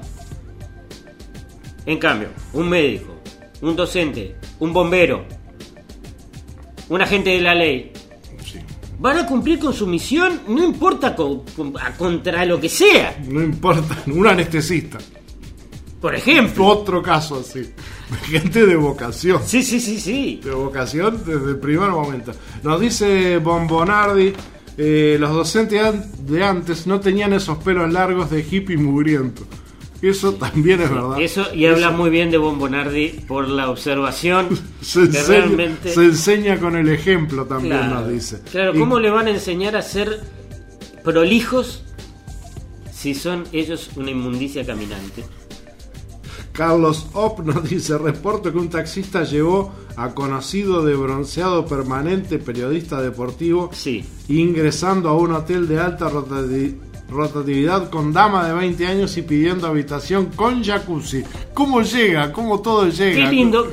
En cambio, un médico, un docente, un bombero, un agente de la ley, sí, van a cumplir con su misión, no importa contra lo que sea. No importa, un anestesista, por ejemplo. Otro caso así. Gente de vocación. Sí. De vocación desde el primer momento. Nos dice Bombonardi, los docentes de antes no tenían esos pelos largos de hippie mugriento. Eso también es verdad. Habla muy bien de Bombonardi por la observación. Se enseña con el ejemplo también, claro, nos dice. Claro, ¿cómo le van a enseñar a ser prolijos si son ellos una inmundicia caminante? Carlos Opp nos dice, reporto que un taxista llevó a conocido de bronceado permanente periodista deportivo, sí, ingresando a un hotel de alta rotatividad con dama de 20 años y pidiendo habitación con jacuzzi. ¿Cómo llega? ¿Cómo todo llega? Qué lindo,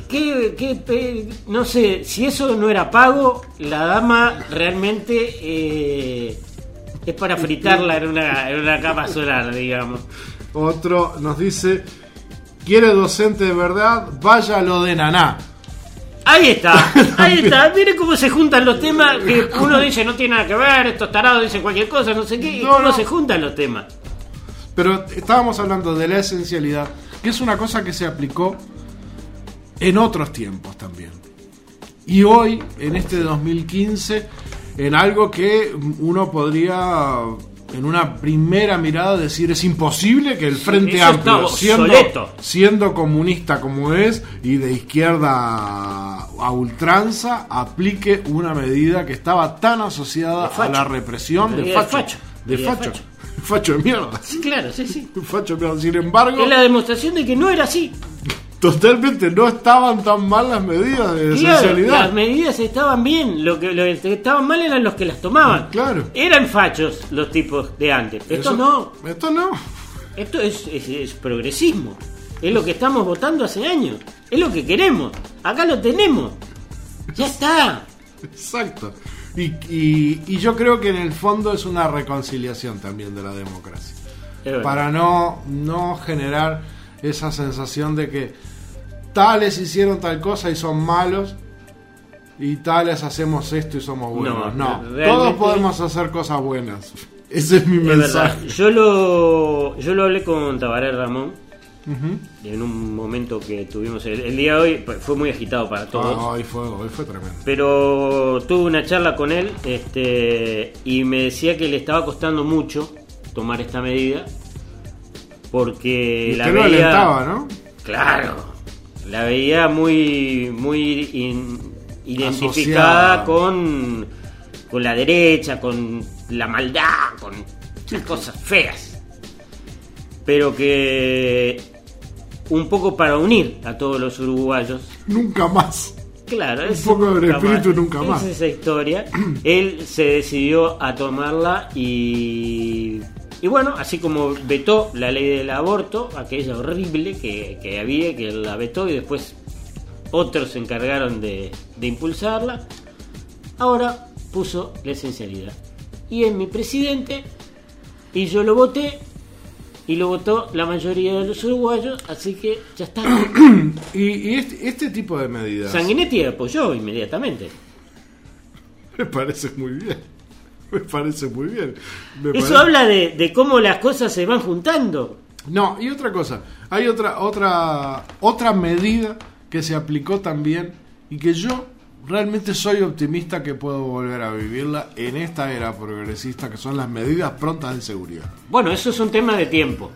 no sé, si eso no era pago, la dama realmente es para fritarla en una cama solar, digamos. Otro nos dice, ¿quiere docente de verdad? Vaya a lo de Naná. Ahí está. Mire cómo se juntan los temas, que uno dice no tiene nada que ver, estos tarados dicen cualquier cosa, no sé qué, y cómo se juntan los temas. Pero estábamos hablando de la esencialidad, que es una cosa que se aplicó en otros tiempos también. Y hoy, en este 2015, en algo que uno podría, en una primera mirada, decir es imposible que el Frente Amplio, siendo comunista como es y de izquierda a ultranza, aplique una medida que estaba tan asociada a la represión de facho de mierda. Sí, claro, sí. Facho de mierda. Sin embargo, es la demostración de que no era así. Totalmente, no estaban tan mal las medidas de esencialidad. Las medidas estaban bien, lo que estaban mal eran los que las tomaban. Claro. Eran fachos los tipos de antes. Esto no. Esto es progresismo. Es lo que estamos votando hace años. Es lo que queremos. Acá lo tenemos. Ya está. Exacto. Y yo creo que en el fondo es una reconciliación también de la democracia. Para no generar esa sensación de que tales hicieron tal cosa y son malos y tales hacemos esto y somos buenos. No, todos podemos hacer cosas buenas. Ese es mi mensaje. Yo lo hablé con Tabaré Ramón, en un momento que tuvimos el día de hoy. Fue muy agitado para todos. Hoy fue tremendo. Pero tuve una charla con él y me decía que le estaba costando mucho tomar esta medida, porque la veía, alentaba, ¿no? Claro, la veía muy identificada con la derecha, con la maldad, con las cosas feas, pero que un poco para unir a todos los uruguayos. Nunca más. Claro, un poco del espíritu nunca más. Es esa historia. Él se decidió a tomarla y bueno, así como vetó la ley del aborto, aquella horrible que había, que la vetó y después otros se encargaron de impulsarla, ahora puso la esencialidad. Y es mi presidente y yo lo voté y lo votó la mayoría de los uruguayos, así que ya está. Y este tipo de medidas Sanguinetti apoyó inmediatamente. me parece muy bien. Eso habla de cómo las cosas se van juntando. No, y otra cosa, hay otra medida que se aplicó también y que yo realmente soy optimista que puedo volver a vivirla en esta era progresista, que son las medidas prontas de seguridad. Bueno, eso es un tema de tiempo.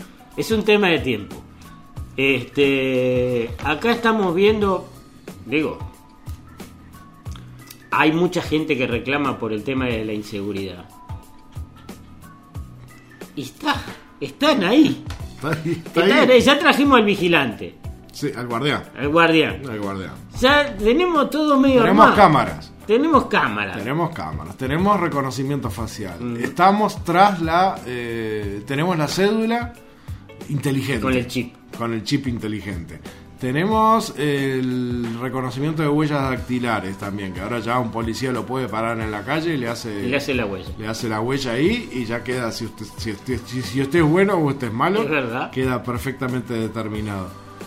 Acá estamos viendo, hay mucha gente que reclama por el tema de la inseguridad. Y están ahí. Está ahí. Ya trajimos al vigilante. Sí, al guardián. Al guardián. Ya tenemos todo medio Tenemos armado. cámaras. Tenemos cámaras. Tenemos reconocimiento facial. Estamos tras tenemos la cédula inteligente. Con el chip inteligente. Tenemos el reconocimiento de huellas dactilares también, que ahora ya un policía lo puede parar en la calle y le hace la huella. Le hace la huella ahí y ya queda, si usted es bueno o usted es malo, es verdad, queda perfectamente determinado.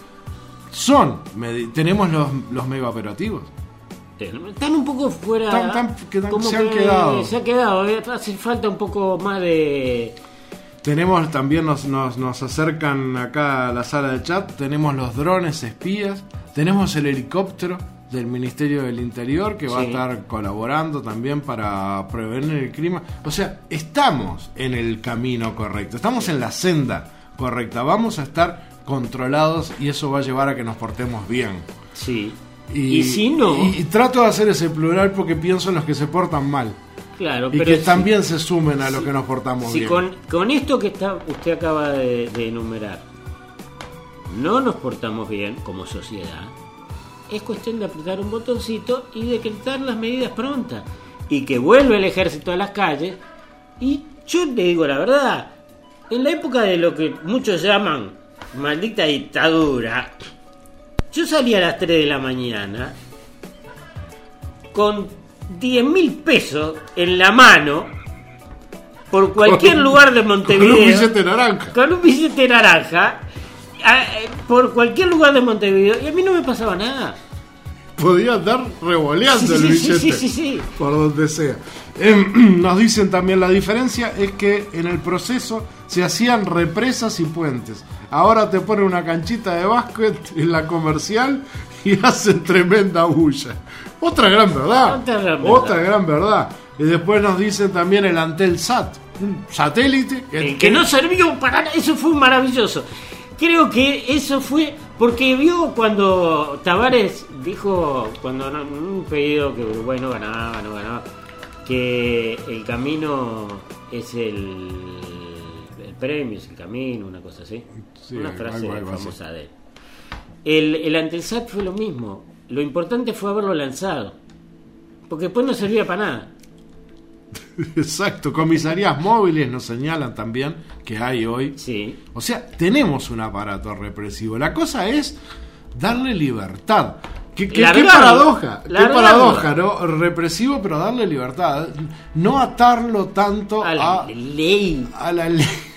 Tenemos los mega operativos. Están un poco fuera. Se han quedado. Se ha quedado. Hace falta un poco más de. Tenemos también, nos acercan acá a la sala de chat, tenemos los drones espías, tenemos el helicóptero del Ministerio del Interior que va a estar colaborando también para prevenir el crimen. O sea, estamos en el camino correcto, estamos en la senda correcta, vamos a estar controlados y eso va a llevar a que nos portemos bien. Sí. Y si no... Y trato de hacer ese plural porque pienso en los que se portan mal. Claro, y pero que también se sumen a los que nos portamos bien. Con esto que usted acaba de enumerar, no nos portamos bien como sociedad, es cuestión de apretar un botoncito y decretar las medidas prontas. Y que vuelva el ejército a las calles. Y yo le digo la verdad, en la época de lo que muchos llaman maldita dictadura, yo salía a las 3 de la mañana con 10.000 pesos en la mano por cualquier lugar de Montevideo. Con un billete naranja. Por cualquier lugar de Montevideo. Y a mí no me pasaba nada. Podía andar revoleando el billete. Sí. Por donde sea. Nos dicen también la diferencia es que en el proceso se hacían represas y puentes. Ahora te ponen una canchita de básquet en la Comercial y hacen tremenda bulla. Otra gran verdad. Y después nos dicen también el Antelsat, un satélite que no sirvió para nada. Eso fue maravilloso. Creo que eso fue porque vio cuando Tavares dijo, cuando en un pedido que Uruguay no ganaba, que el camino es el premio, es el camino, una cosa así. Sí, una frase famosa de él. El Antelsat fue lo mismo. Lo importante fue haberlo lanzado, porque después no servía para nada. Exacto, comisarías móviles nos señalan también que hay hoy. Sí. O sea, tenemos un aparato represivo. La cosa es darle libertad. Qué paradoja, ¿no? Represivo, pero darle libertad. No atarlo tanto a la ley. A la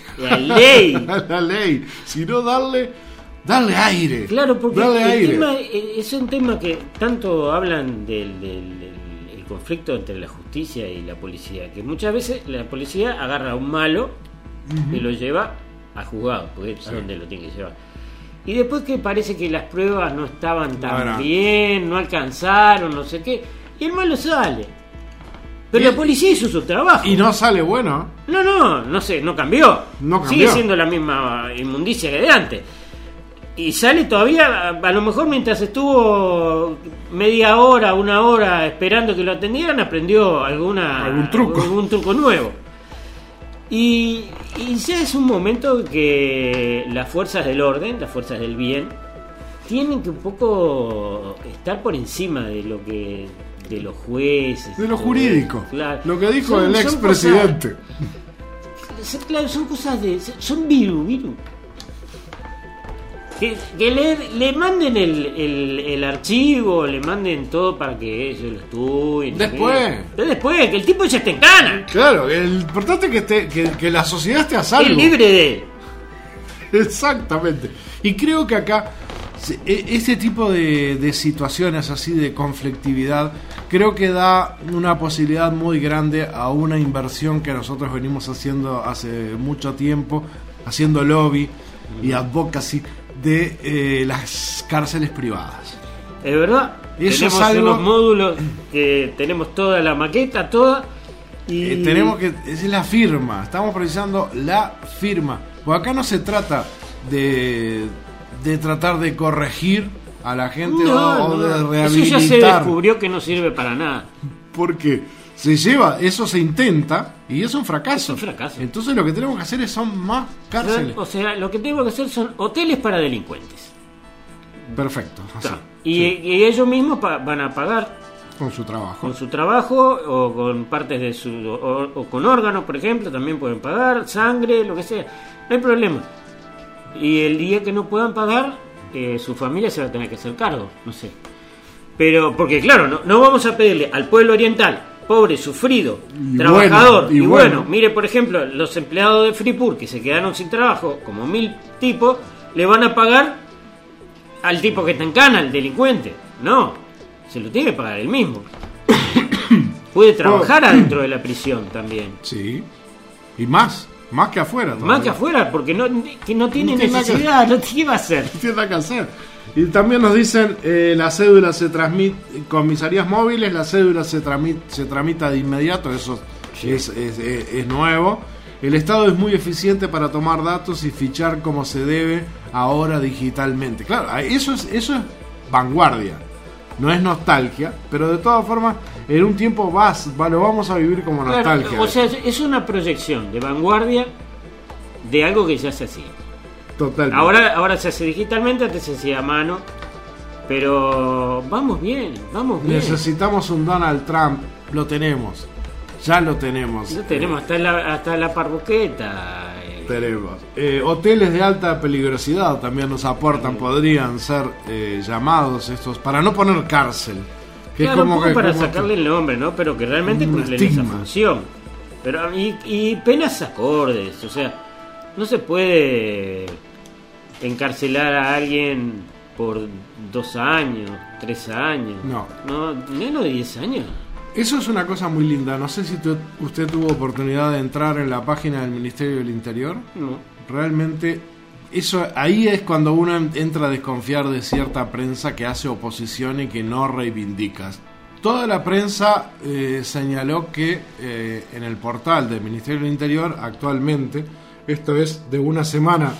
ley, sino darle aire. Claro, porque es un tema que tanto hablan del conflicto entre la justicia y la policía, que muchas veces la policía agarra a un malo y lo lleva al juzgado, porque es donde lo tiene que llevar. Y después que parece que las pruebas no estaban tan bien, no alcanzaron, no sé qué, y el malo sale. Pero la policía hizo su trabajo. Y no sale bueno. No sé, no cambió. Sigue siendo la misma inmundicia que de antes. Y sale todavía, a lo mejor mientras estuvo media hora, una hora esperando que lo atendieran, aprendió algún truco nuevo. Y ya es un momento que las fuerzas del orden, las fuerzas del bien, tienen que un poco estar por encima de lo que de los jueces, de lo jurídico, claro. Lo que dijo el expresidente. Claro, son cosas son virus. Que le manden el archivo, le manden todo para que ellos lo estudien. Después, que el tipo ya esté en cana. Claro, el importante es que la sociedad esté a salvo. Es libre de él. Exactamente. Y creo que acá este tipo de situaciones así de conflictividad creo que da una posibilidad muy grande a una inversión que nosotros venimos haciendo hace mucho tiempo, haciendo lobby y advocacy de las cárceles privadas. Es verdad. Eso tenemos es algo, unos módulos que tenemos toda la maqueta, toda. Y tenemos que, es la firma, estamos precisando la firma. Porque acá no se trata de tratar de corregir a la gente o de rehabilitar. Eso ya se descubrió que no sirve para nada. Porque eso se intenta y es un fracaso. Es un fracaso. Entonces lo que tenemos que hacer son más cárceles. O sea, lo que tenemos que hacer son hoteles para delincuentes. Perfecto. Así. Y ellos mismos van a pagar con su trabajo. Con su trabajo o con partes de su... O con órganos, por ejemplo, también pueden pagar, sangre, lo que sea. No hay problema. Y el día que no puedan pagar, su familia se va a tener que hacer cargo, no sé. Pero, porque claro, no vamos a pedirle al pueblo oriental, pobre, sufrido, trabajador, y bueno, mire, por ejemplo, los empleados de Freeport que se quedaron sin trabajo, como 1000 tipos, le van a pagar al tipo que está en cana, al delincuente. No, se lo tiene que pagar él mismo. Puede trabajar adentro de la prisión también. Sí, y más que afuera. Todavía. Más que afuera, porque no tiene necesidad, no tiene que hacer. No tiene nada que hacer. Y también nos dicen, la cédula se transmite, comisarías móviles, la cédula se tramita de inmediato, eso sí. es nuevo. El Estado es muy eficiente para tomar datos y fichar como se debe ahora digitalmente. Claro, eso es vanguardia, no es nostalgia, pero de todas formas, en un tiempo lo vamos a vivir como nostalgia. Claro, o sea, es una proyección de vanguardia de algo que ya se hacía. Totalmente. Ahora se hace digitalmente, antes se hacía a mano, pero vamos bien. Necesitamos un Donald Trump, lo tenemos. Ya lo tenemos. Lo tenemos, hasta la parroqueta. Tenemos. Hoteles de alta peligrosidad también nos aportan, podrían ser llamados estos, para no poner cárcel. Que claro, es como para sacarle el nombre, ¿no? Pero que realmente cumplen esa función. Pero y penas acordes, o sea, no se puede encarcelar a alguien por 2 años, 3 años. No, menos de 10 años. Eso es una cosa muy linda. No sé si usted tuvo oportunidad de entrar en la página del Ministerio del Interior. No. Realmente, ahí es cuando uno entra a desconfiar de cierta prensa que hace oposición y que no reivindica. Toda la prensa señaló que en el portal del Ministerio del Interior actualmente, esto es de una semana,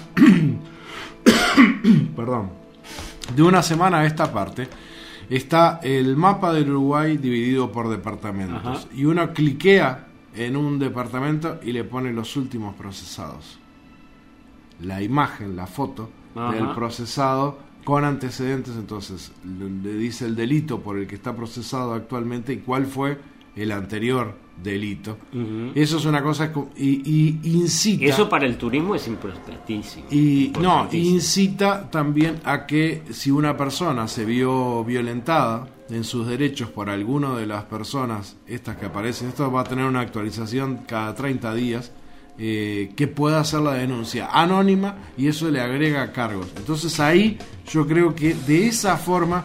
perdón, de una semana a esta parte, está el mapa del Uruguay dividido por departamentos. Ajá. Y uno cliquea en un departamento y le pone los últimos procesados. La imagen, la foto del procesado con antecedentes, entonces le dice el delito por el que está procesado actualmente y cuál fue el anterior delito. Uh-huh. Eso es una cosa y incita. Eso para el turismo es importantísimo. Incita también a que si una persona se vio violentada en sus derechos por alguna de las personas estas que aparecen, esto va a tener una actualización cada 30 días, que pueda hacer la denuncia anónima y eso le agrega cargos. Entonces ahí yo creo que de esa forma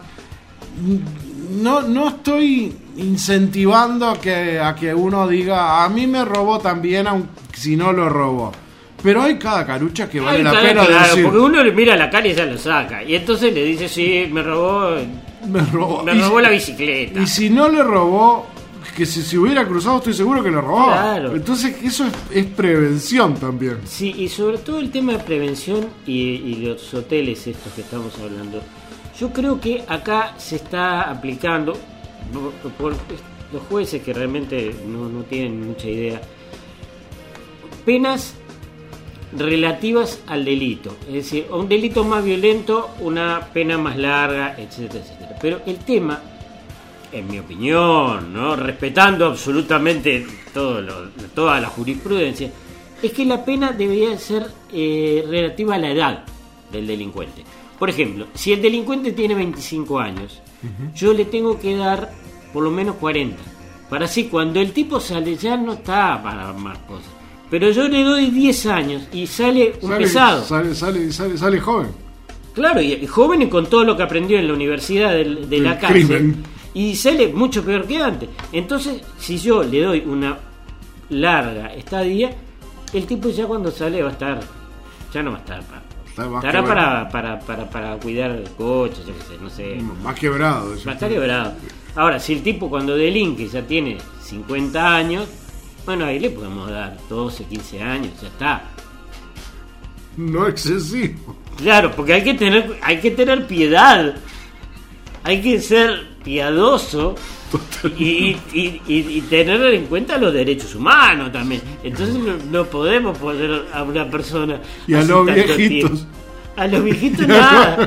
no estoy incentivando a que uno diga a mí me robó también, aunque si no lo robó, pero hay cada carucha que vale la pena decir, porque uno le mira la cara y ya lo saca y entonces le dice sí, me robó la bicicleta, y si no le robó, que si hubiera cruzado estoy seguro que lo robó. Claro. Entonces eso es prevención también. Sí, y sobre todo el tema de prevención y los hoteles estos que estamos hablando, yo creo que acá se está aplicando por los jueces que realmente no tienen mucha idea, penas relativas al delito, es decir, un delito más violento, una pena más larga, etcétera, etcétera. Pero el tema, en mi opinión, ¿no?, respetando absolutamente toda la jurisprudencia, es que la pena debería ser relativa a la edad del delincuente. Por ejemplo, si el delincuente tiene 25 años, yo le tengo que dar por lo menos 40, para así cuando el tipo sale ya no está para más cosas. Pero yo le doy 10 años y sale un pesado. Sale joven. Claro, y joven y con todo lo que aprendió en la universidad de la cárcel. Crimen. Y sale mucho peor que antes. Entonces, si yo le doy una larga estadía, el tipo ya cuando sale va a estar, ya no va a estar, estará para cuidar coches, yo qué sé, no sé. Más quebrado. Va a estar quebrado. Ahora, si el tipo cuando delinque ya tiene 50 años, bueno, ahí le podemos dar 12, 15 años, ya está. No excesivo. Claro, porque hay que tener piedad. Hay que ser piadoso y tener en cuenta los derechos humanos también. Entonces no podemos poner a una persona y a los viejitos tiempo. A los viejitos nada.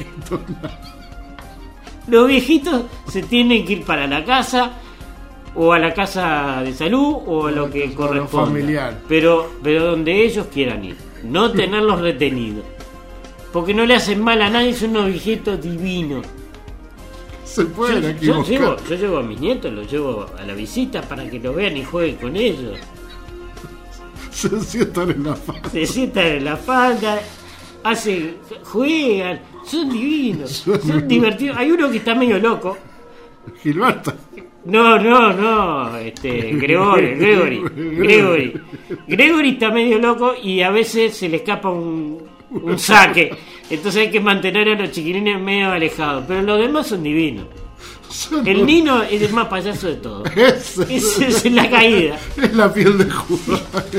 Los viejitos se tienen que ir para la casa o a la casa de salud o a lo que corresponda, familiar. Pero donde ellos quieran ir, no tenerlos retenidos, porque no le hacen mal a nadie, son unos viejitos divinos. Se pueden equivocar. Yo llevo a mis nietos, los llevo a la visita para que los vean y jueguen con ellos. Se sientan en la falda. Juegan, son divinos, son divertidos. Hay uno que está medio loco. Gilberto. No, Gregory está medio loco y a veces se le escapa un saque. Entonces hay que mantener a los chiquilines medio alejados. Pero los demás son divinos. El Nino es el más payaso de todos. Esa es la caída. Es la piel de Judas.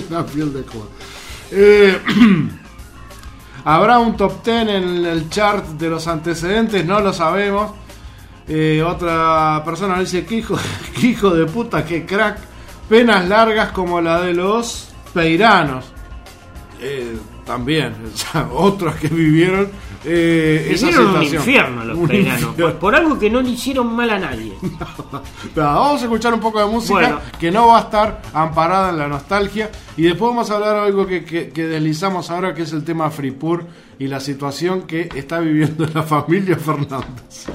¿Habrá un top 10 en el chart de los antecedentes? No lo sabemos. Otra persona dice: qué hijo de puta, qué crack. Penas largas como la de los peiranos. También, o sea, otros que vivieron esa situación. Un infierno los peiranos, por algo que no le hicieron mal a nadie. Vamos a escuchar un poco de música que no va a estar amparada en la nostalgia. Y después vamos a hablar de algo que deslizamos ahora, que es el tema Fripur y la situación que está viviendo la familia Fernández.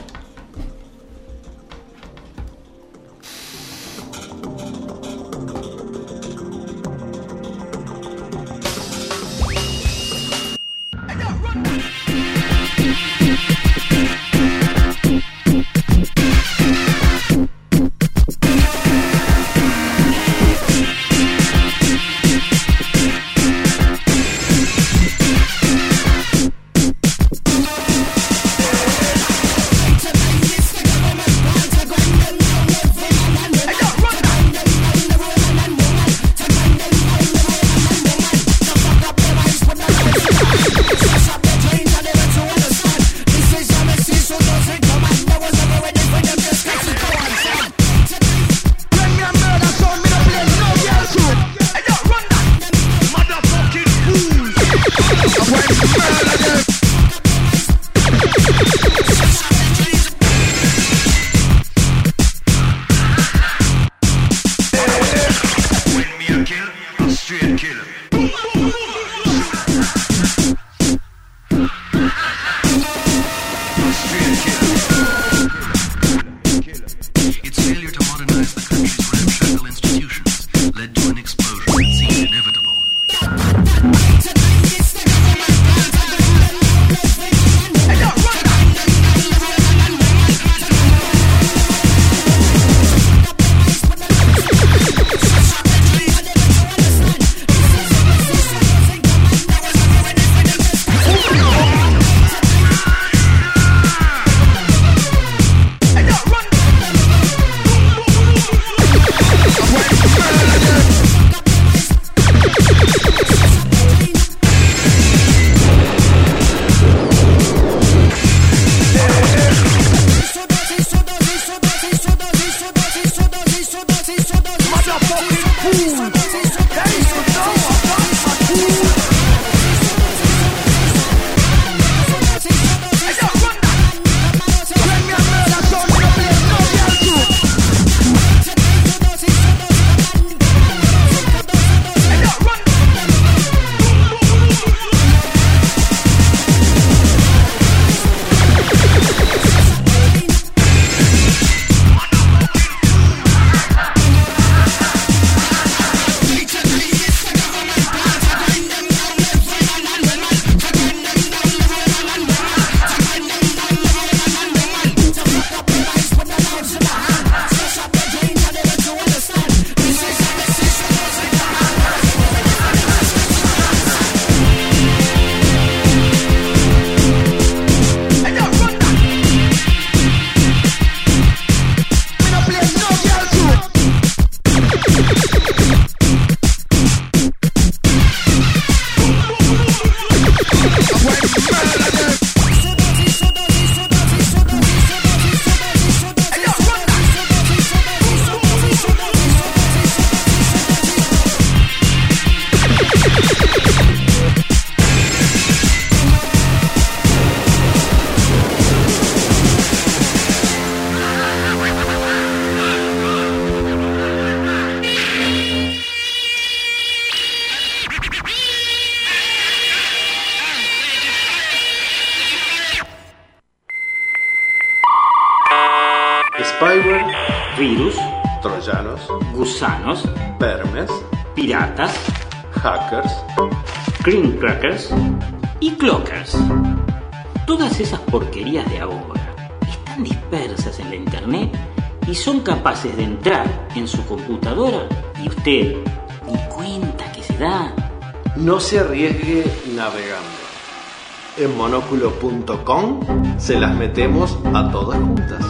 troyanos, gusanos, vermes, piratas, hackers, cream crackers y clockers. Todas esas porquerías de ahora están dispersas en la internet y son capaces de entrar en su computadora y usted ni cuenta que se da. No se arriesgue navegando. En monóculo.com se las metemos a todas juntas.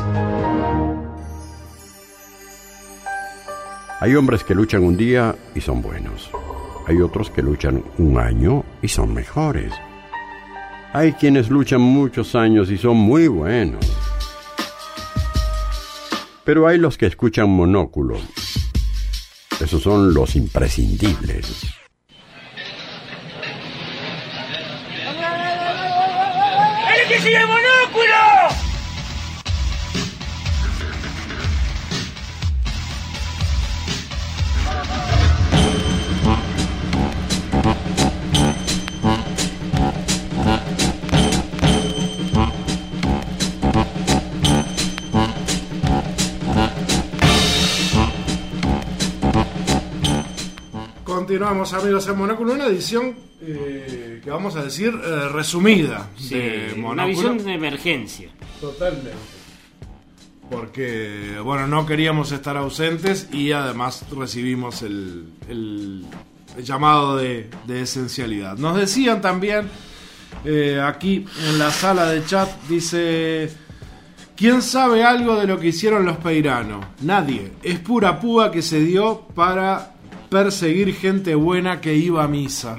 Hay hombres que luchan un día y son buenos. Hay otros que luchan un año y son mejores. Hay quienes luchan muchos años y son muy buenos. Pero hay los que escuchan Monóculo. Esos son los imprescindibles. ¡El que sigue Monóculo! Continuamos, amigos, en Monóculo, una edición que vamos a decir resumida de Monóculo. Una visión de emergencia. Totalmente. Porque, bueno, no queríamos estar ausentes y además recibimos el llamado de esencialidad. Nos decían también aquí en la sala de chat, dice: ¿quién sabe algo de lo que hicieron los Peirano? Nadie. Es pura púa que se dio para perseguir gente buena que iba a misa.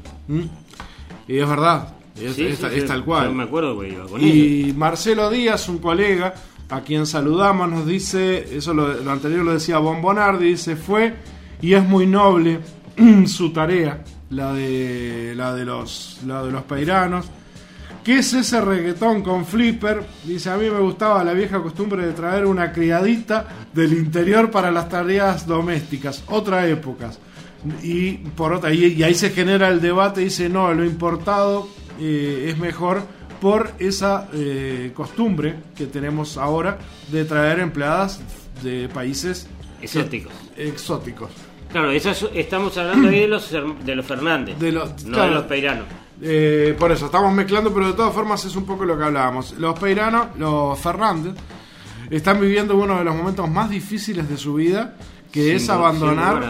Y es verdad, es tal cual. Yo me acuerdo que iba con y ellos. Marcelo Díaz, un colega a quien saludamos, nos dice, eso lo anterior lo decía Bombonardi, dice: fue y es muy noble su tarea, la de los peiranos. ¿Qué es ese reggaetón con flipper? Dice: a mí me gustaba la vieja costumbre de traer una criadita del interior para las tareas domésticas, otra época. Y ahí se genera el debate, dice: no, lo importado es mejor por esa costumbre que tenemos ahora de traer empleadas de países exóticos. Claro, estamos hablando ahí de los Fernández, no claro, de los Peirano. Por eso estamos mezclando, pero de todas formas es un poco lo que hablábamos. Los Peirano, los Fernández, están viviendo uno de los momentos más difíciles de su vida, que es abandonar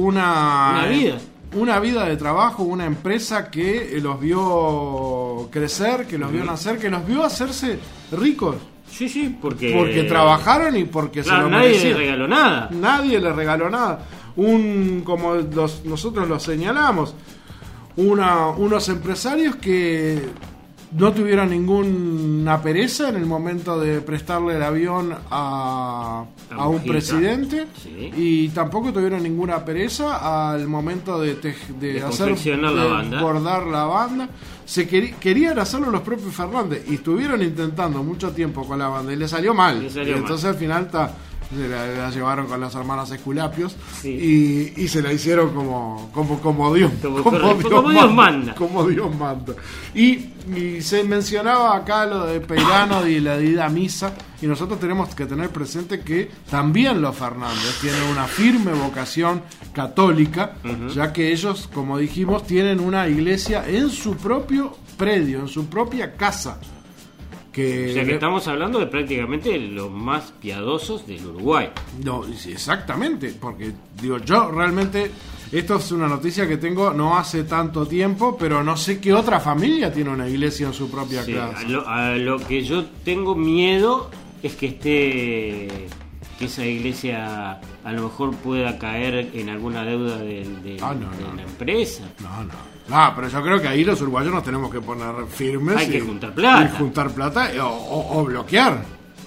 una vida de trabajo, una empresa que los vio crecer, que los vio nacer, que los vio hacerse ricos. Sí, porque trabajaron y porque se lo nadie merecían. les regaló nada. Nadie les regaló nada. Como nosotros lo señalamos, unos empresarios que no tuvieron ninguna pereza en el momento de prestarle el avión a un presidente, sí. Y tampoco tuvieron ninguna pereza al momento de bordar la banda. Querían hacerlo los propios Fernández y estuvieron intentando mucho tiempo con la banda y le salió mal. Entonces al final la llevaron con las hermanas Esculapios, sí. y se la hicieron como Dios manda. Como Dios manda. Y se mencionaba acá lo de Peirano y la ida a misa, y nosotros tenemos que tener presente que también los Fernández tienen una firme vocación católica, ya que ellos, como dijimos, tienen una iglesia en su propio predio, en su propia casa. O sea que estamos hablando de prácticamente los más piadosos del Uruguay. No, exactamente, porque yo realmente, esto es una noticia que tengo no hace tanto tiempo, pero no sé qué otra familia tiene una iglesia en su propia casa. A lo que yo tengo miedo es que esa iglesia a lo mejor pueda caer en alguna deuda de la empresa. No, pero yo creo que ahí los uruguayos nos tenemos que poner firmes. Hay que juntar plata. Y juntar plata o bloquear.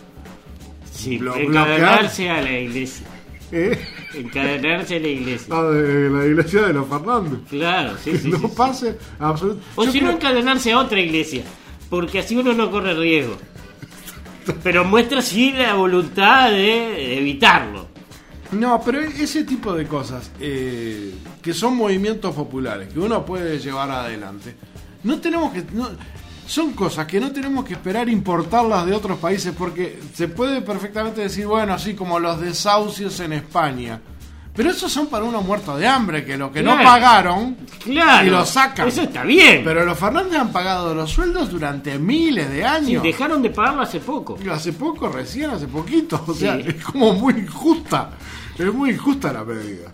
Sí, encadenarse a la iglesia. Encadenarse a la iglesia. De la iglesia de los Fernández. Claro, sí. No pase absolutamente. O si no, encadenarse a otra iglesia. Porque así uno no corre riesgo. Pero muestra sí la voluntad de evitarlo. No, pero ese tipo de cosas que son movimientos populares que uno puede llevar adelante, no tenemos que son cosas que no tenemos que esperar importarlas de otros países, porque se puede perfectamente decir, bueno, así como los desahucios en España. Pero esos son para unos muertos de hambre, que lo que no pagaron y lo sacan. Eso está bien. Pero los Fernández han pagado los sueldos durante miles de años. Sí, dejaron de pagarlo hace poco. Hace poco, recién, hace poquito. O sea, es como muy injusta. Es muy injusta la medida.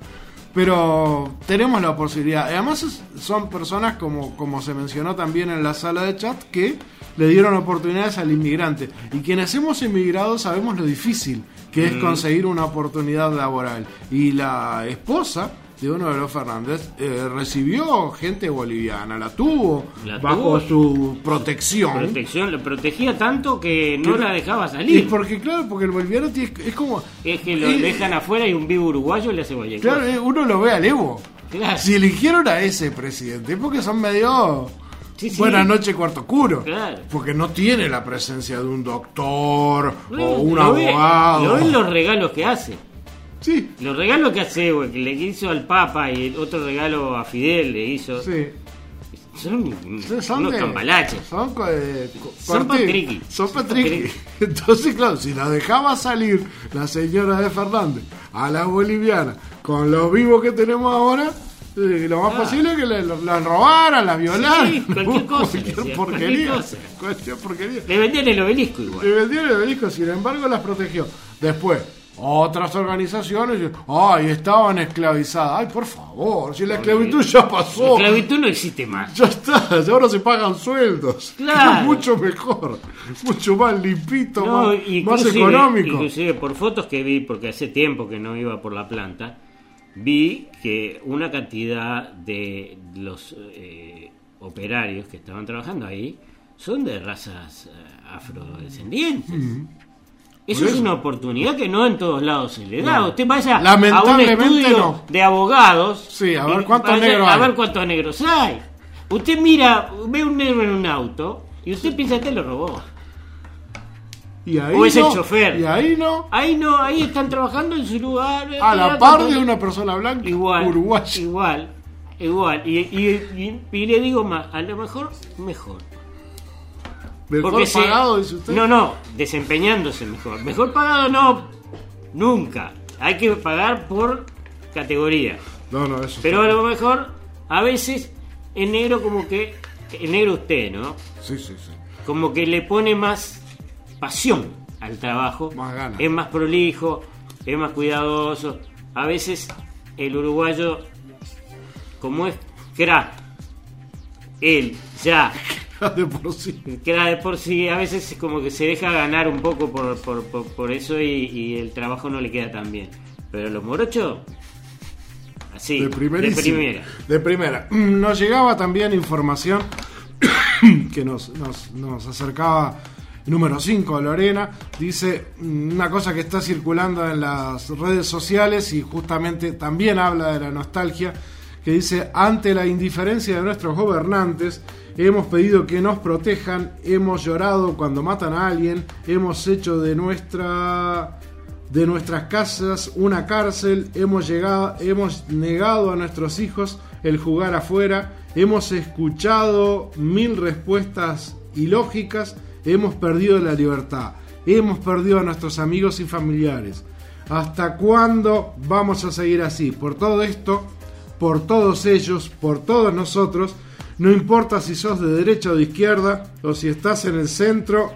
Pero tenemos la posibilidad. Además son personas, como se mencionó también en la sala de chat, que le dieron oportunidades al inmigrante. Y quienes hemos emigrado sabemos lo difícil que es conseguir una oportunidad laboral. Y la esposa de uno de los Fernández recibió gente boliviana, la tuvo bajo su protección. Lo protegía tanto que no la dejaba salir. Y porque el boliviano es como... Es que lo dejan afuera y un vivo uruguayo le hace cualquier cosa. Claro, uno lo ve al Evo. Claro. Si eligieron a ese presidente es porque son medio... Sí. Buenas noches, cuarto oscuro. Claro. Porque no tiene la presencia de un doctor o un abogado. Lo ven los regalos que hace. Sí. Los regalos que hace, güey, que le hizo al Papa y otro regalo a Fidel le hizo. Sí. Son unos cambalaches. Son patriqui. Son patriqui. Entonces, claro, si la dejaba salir la señora de Fernández a la boliviana con los vivos que tenemos ahora, lo más posible es que la robaran, la violaran. Sí, cualquier cosa. Cualquier porquería. Le vendían el obelisco igual. Le vendían el obelisco, sin embargo las protegió. Después, otras organizaciones, estaban esclavizadas. Ay, por favor, si la esclavitud ya pasó. La esclavitud no existe más. Ya está, ahora se pagan sueldos. Claro. Mucho mejor, mucho más limpito, más económico. Inclusive por fotos que vi, porque hace tiempo que no iba por la planta, vi que una cantidad de los operarios que estaban trabajando ahí son de razas afrodescendientes. Eso es una oportunidad que no en todos lados se le da. Usted vaya a un estudio de abogados, a ver cuántos negros hay. Usted ve un negro en un auto y usted piensa que lo robó. Y ahí o es el chofer. Y ahí no. Ahí están trabajando en su lugar. A la par de una persona blanca uruguaya. Igual. Y le digo más, a lo mejor, mejor. ¿Mejor pagado, dice usted? No, desempeñándose mejor. Mejor pagado no, nunca. Hay que pagar por categoría. No, eso. Pero a lo mejor, a veces, el negro usted, ¿no? Sí. Como que le pone más pasión al trabajo. Más ganas. Es más prolijo, es más cuidadoso. A veces, el uruguayo, como es crack, él ya... de por sí. Queda de por sí, a veces es como que se deja ganar un poco por eso y el trabajo no le queda tan bien. Pero los morochos, así, de primera. Nos llegaba también información que nos acercaba número 5, Lorena. Dice una cosa que está circulando en las redes sociales y justamente también habla de la nostalgia, que dice: ante la indiferencia de nuestros gobernantes, hemos pedido que nos protejan, hemos llorado cuando matan a alguien, hemos hecho de nuestras casas una cárcel, hemos negado a nuestros hijos el jugar afuera, hemos escuchado 1000 respuestas ilógicas, hemos perdido la libertad, hemos perdido a nuestros amigos y familiares. ¿Hasta cuándo vamos a seguir así? Por todo esto, por todos ellos, por todos nosotros. No importa si sos de derecha o de izquierda, o si estás en el centro,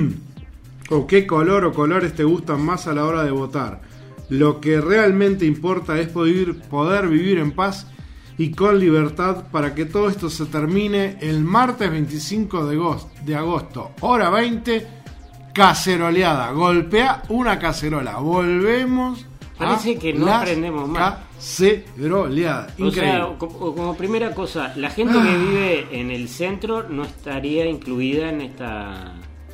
o qué color o colores te gustan más a la hora de votar. Lo que realmente importa es poder vivir en paz y con libertad para que todo esto se termine el martes 25 de agosto, hora 20, caceroleada. Golpea una cacerola. Volvemos. Parece que no aprendemos más. Caceroleada. O sea, como primera cosa, la gente que vive en el centro no estaría incluida en esta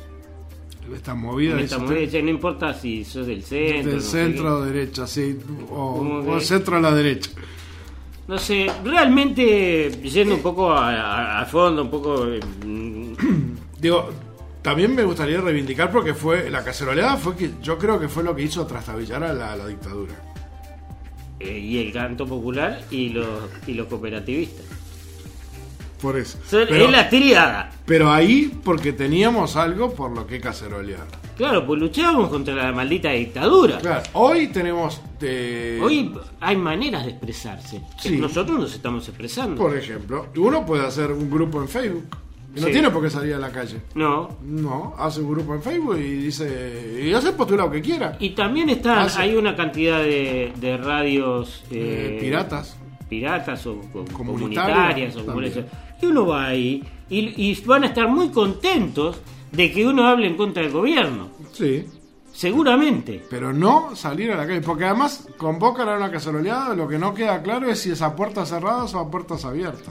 movida. No importa si sos del centro. Del centro o derecha, sí. O centro a la derecha. No sé, realmente yendo un poco a fondo, un poco... Digo... También me gustaría reivindicar, porque la caceroleada yo creo que fue lo que hizo trastabillar a la dictadura. Y el canto popular y los cooperativistas. Por eso. Es la tríada. Pero ahí porque teníamos algo por lo que cacerolear. Claro, pues luchábamos contra la maldita dictadura. Claro, hoy tenemos... Hoy hay maneras de expresarse. Sí. Nosotros nos estamos expresando. Por ejemplo, uno puede hacer un grupo en Facebook. Y no Sí. tiene por qué salir a la calle. No. No, hace un grupo en Facebook y dice... Y hace el postulado que quiera. Y también hay una cantidad de radios... Piratas. Piratas o Comunitarias comunitarias. O también. y uno va ahí y van a estar muy contentos de que uno hable en contra del gobierno. Sí. Seguramente. Pero no salir a la calle. Porque además convocan a una caceroleada. Lo que no queda claro es si es a puertas cerradas o a puertas abiertas.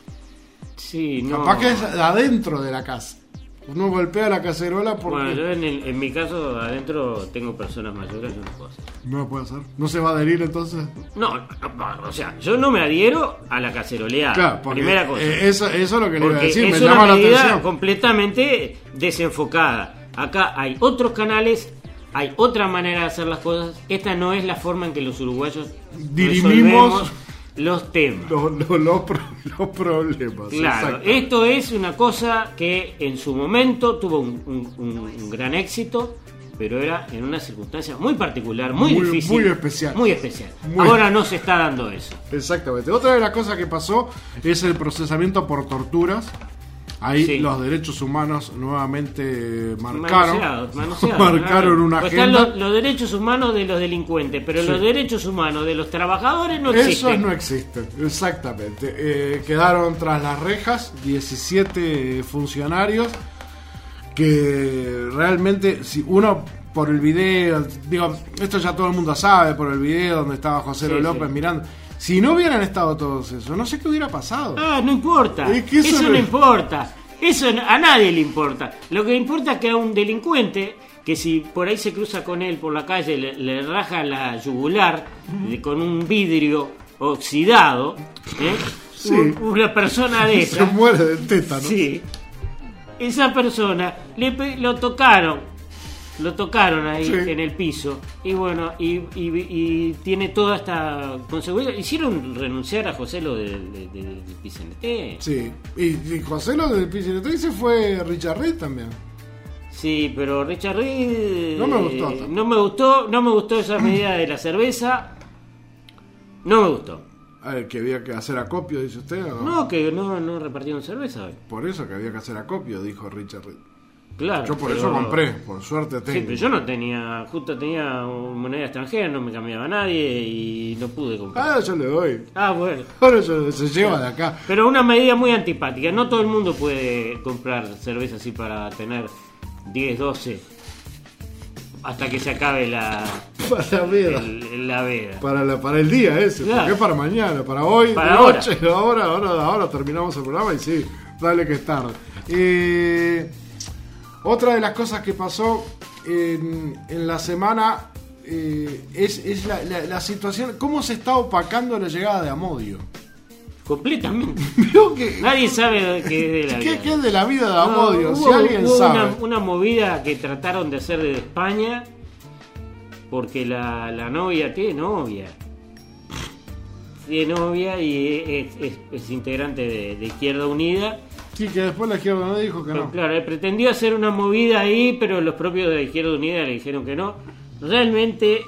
Sí, no. Capaz que es adentro de la casa. Uno golpea la cacerola porque... Bueno, yo en mi caso adentro tengo personas mayores, yo no puedo hacer. No lo puede hacer. ¿No se va a adherir entonces? No, o sea, yo no me adhiero a la caceroleada. Claro, porque primera cosa. Eso es lo que le iba a Porque decir. es Me una llama la medida atención. completamente desenfocada. Acá hay otros canales, hay otra manera de hacer las cosas. Esta no es la forma en que los uruguayos Dirimimos resolvemos los temas. Los problemas. Claro, exacto. esto es una cosa que en su momento tuvo un gran éxito, pero era en una circunstancia muy particular, muy difícil. Muy especial. Muy especial. Muy- Ahora no se está dando eso. Exactamente. Otra de las cosas que pasó es el procesamiento por torturas. Ahí Sí. los derechos humanos nuevamente marcaron Manoseados, marcaron una Pues agenda. están los derechos humanos de los delincuentes, pero Sí. los derechos humanos de los trabajadores no Esos existen. no existen, exactamente. Quedaron tras las rejas 17 funcionarios que realmente, si uno por el video, digo, esto ya todo el mundo sabe, por el video donde estaba José Sí, López sí. mirando, si no hubieran estado todos esos, no sé qué hubiera pasado. Ah, no importa. Es que eso eso no no- importa. Eso a nadie le importa. Lo que importa es que a un delincuente, que si por ahí se cruza con él por la calle, le raja la yugular con un vidrio oxidado, Sí. una persona de Se esa, muere de tétano. sí, esa persona lo tocaron ahí Sí. en el piso y bueno, y tiene toda esta consecuencia. Hicieron renunciar a José lo del PCNT. Sí. Y José lo del PCNT se fue Richard Reed también. Sí, pero Richard Reed No me gustó. no me gustó esa medida de la cerveza. No me gustó. A ver, que había que hacer acopio, dice usted. ¿O? No, que no repartieron cerveza hoy. Por eso que había que hacer acopio, dijo Richard Reed. Claro. Yo por pero- eso compré, por suerte tengo. Sí, pero yo no tenía, justo tenía moneda extranjera, no me cambiaba nadie y no pude comprar. Ah, yo le doy. Ah, bueno. Ahora se lleva de acá. Pero una medida muy antipática. No todo el mundo puede comprar cerveza así para tener 10, 12 hasta que se acabe la Para la veda. Para el día ese, Claro. porque es para mañana, para hoy, Para de noche, ahora terminamos el programa y sí, dale que es tarde. Otra de las cosas que pasó en la semana es la situación, cómo se está opacando la llegada de Amodio. Completamente. Vio que Nadie sabe qué es de la vida. ¿Qué es de la vida de Amodio? No, Si hubo- alguien hubo sabe. una movida que trataron de hacer desde España porque la novia tiene novia. Tiene novia y es integrante de Izquierda Unida. Sí, que después la izquierda no dijo que Pero, no. claro, pretendió hacer una movida ahí, pero los propios de Izquierda Unida le dijeron que no. Realmente,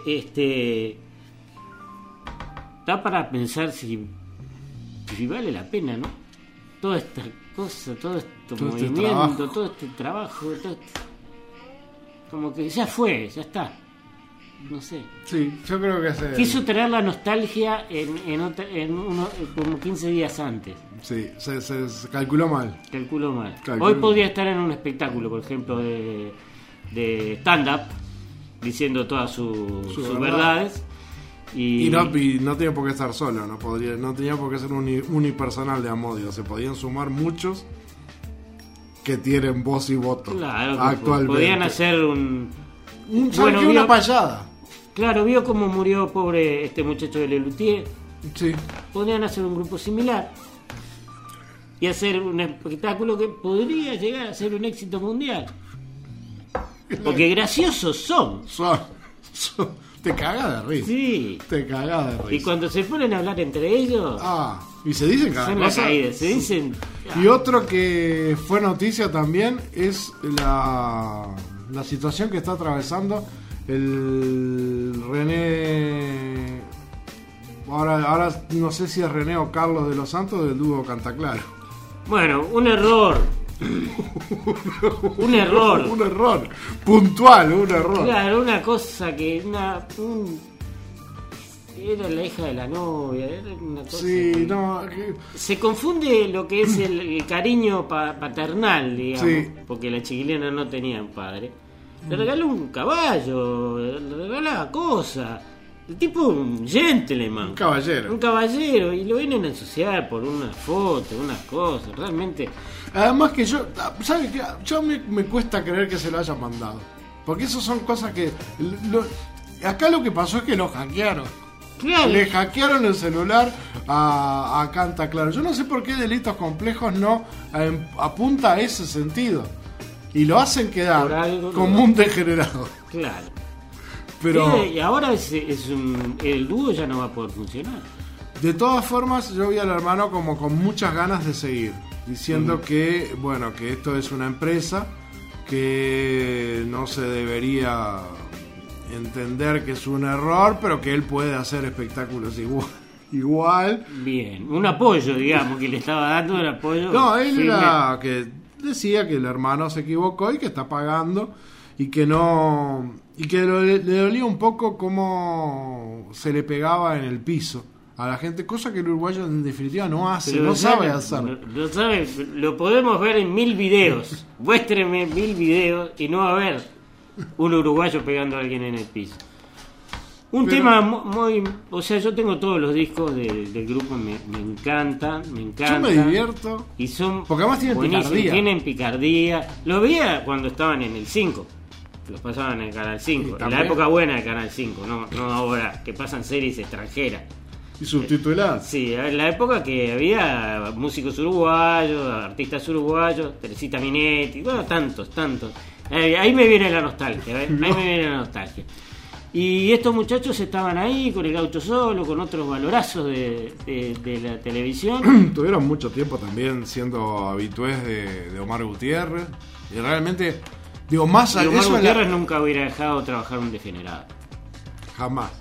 da para pensar si vale la pena, ¿no? Toda esta cosa, todo este Todo este movimiento, trabajo. todo este trabajo, como que ya fue, ya está. No sé. Sí, yo creo que se... Quiso traer la nostalgia como 15 días antes. Sí, se calculó mal. Calculo mal. Calculo. Hoy podría estar en un espectáculo, por ejemplo, de stand-up, diciendo todas sus verdad. verdades. Y no tiene por qué estar solo, no tenía por qué ser unipersonal de Amodio, se podían sumar muchos que tienen voz y voto Claro, que actualmente. podían hacer un... ¿Sabe qué? Una payada. Claro, vio cómo murió pobre este muchacho de Lelutier. Sí. Podrían hacer un grupo similar y hacer un espectáculo que podría llegar a ser un éxito mundial. Porque graciosos son. Te cagás de risa. Sí. Te cagás de risa. Y cuando se ponen a hablar entre ellos, y se dicen cada son las cosa. caídas, se dicen. Y otro que fue noticia también es la situación que está atravesando el René. Ahora no sé si es René o Carlos de los Santos del dúo Cantaclaro. Bueno, un error. Un error. Un error. Puntual, un error. Claro, una cosa que. Era la hija de la novia. Era una cosa Sí, que- no. Se confunde lo que es el cariño paternal, digamos. Sí. Porque la chiquilina no tenía un padre. Le regaló un caballo, le regalaba cosas. El tipo un gentleman. Un caballero. Un caballero. Y lo vienen a ensuciar por una foto, unas cosas. Realmente. Además que yo, ¿sabes qué? Yo me cuesta creer que se lo hayan mandado. Porque eso son cosas que... acá lo que pasó es que lo hackearon. Claro. Le hackearon el celular a Cantaclaro. Yo no sé por qué Delitos Complejos no apunta a ese sentido. Y lo hacen Por quedar algo, como ¿no? un degenerado. Claro. Pero Y ahora el dúo ya no va a poder funcionar. de todas formas yo vi al hermano como con muchas ganas de seguir. Diciendo que, bueno, que esto es una empresa, que no se debería entender que es un error, pero que él puede hacer espectáculos igual. Bien. Un apoyo, digamos, que le estaba dando el apoyo. No, él firme. era que decía que el hermano se equivocó y que está pagando y que no, y que le dolía un poco cómo se le pegaba en el piso a la gente, cosa que el uruguayo en definitiva no hace, Pero no sabe ya hacer. Lo sabe, lo podemos ver en 1000 videos. Muéstreme 1000 videos y no va a haber un uruguayo pegando a alguien en el piso. Un Pero- tema muy... O sea, yo tengo todos los discos del grupo, me encantan, me Yo encantan. me divierto. Y son Porque además tienen buenísimos, picardía. tienen picardía. Lo veía cuando estaban en el 5. Los pasaban en el Canal 5. En la también. época buena del Canal 5, no ahora, que pasan series extranjeras. Y subtituladas. Sí, en la época que había músicos uruguayos, artistas uruguayos, Teresita Minetti, bueno, tantos. Ahí me viene la nostalgia, ¿ves? Ahí me viene la nostalgia. Y estos muchachos estaban ahí con el Gaucho Solo, con otros valorazos de la televisión. Tuvieron mucho tiempo también siendo habitués de Omar Gutiérrez. Y realmente, digo, más Y allá Omar eso Gutiérrez nunca hubiera dejado trabajar un degenerado. jamás.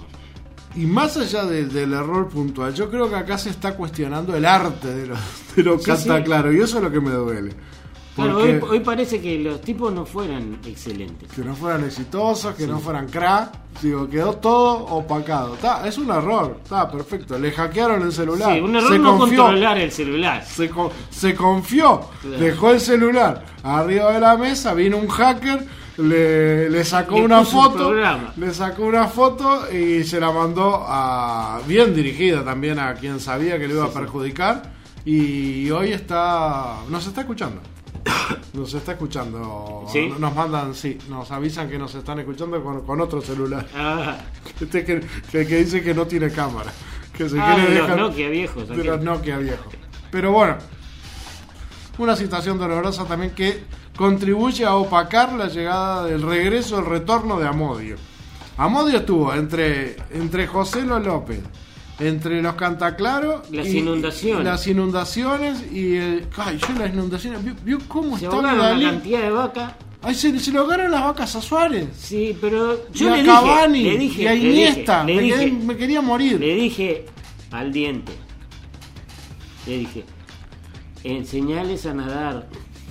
Y más allá del error puntual, yo creo que acá se está cuestionando el arte de los Sí, Cantaclaro, y eso es lo que me duele. Claro, Porque hoy parece que los tipos no fueran excelentes. que no fueran exitosos, que no fueran crack, digo, quedó todo opacado. Es un error, está perfecto. Le hackearon el celular. Sí, un error se no confió, controlar el celular. se confió, Claro. dejó el celular arriba de la mesa, vino un hacker, le sacó Le una puso un foto, programa. le sacó una foto y se la mandó bien dirigida también a quien sabía que le iba a perjudicar, y hoy nos está escuchando. Nos está escuchando. ¿Sí? Nos mandan, sí, nos avisan que nos están escuchando con otro celular. Ah, Que dice que no tiene cámara. Que se de quiere los dejar Nokia viejos. de los Nokia viejos. Pero bueno, una situación dolorosa también que contribuye a opacar la llegada del regreso, el retorno de Amodio. Amodio estuvo entre José Lo López, entre los Cantaclaro, Las inundaciones. las inundaciones y las inundaciones. ¿Vio cómo Se estaba ahogaron Dalí? una cantidad de vacas. Ay, se le ahogaron las vacas a Suárez. Sí, pero Y yo a le Cavani, dije, y a Iniesta. le dije, Me quería morir. le dije al diente, le dije, enseñales a nadar,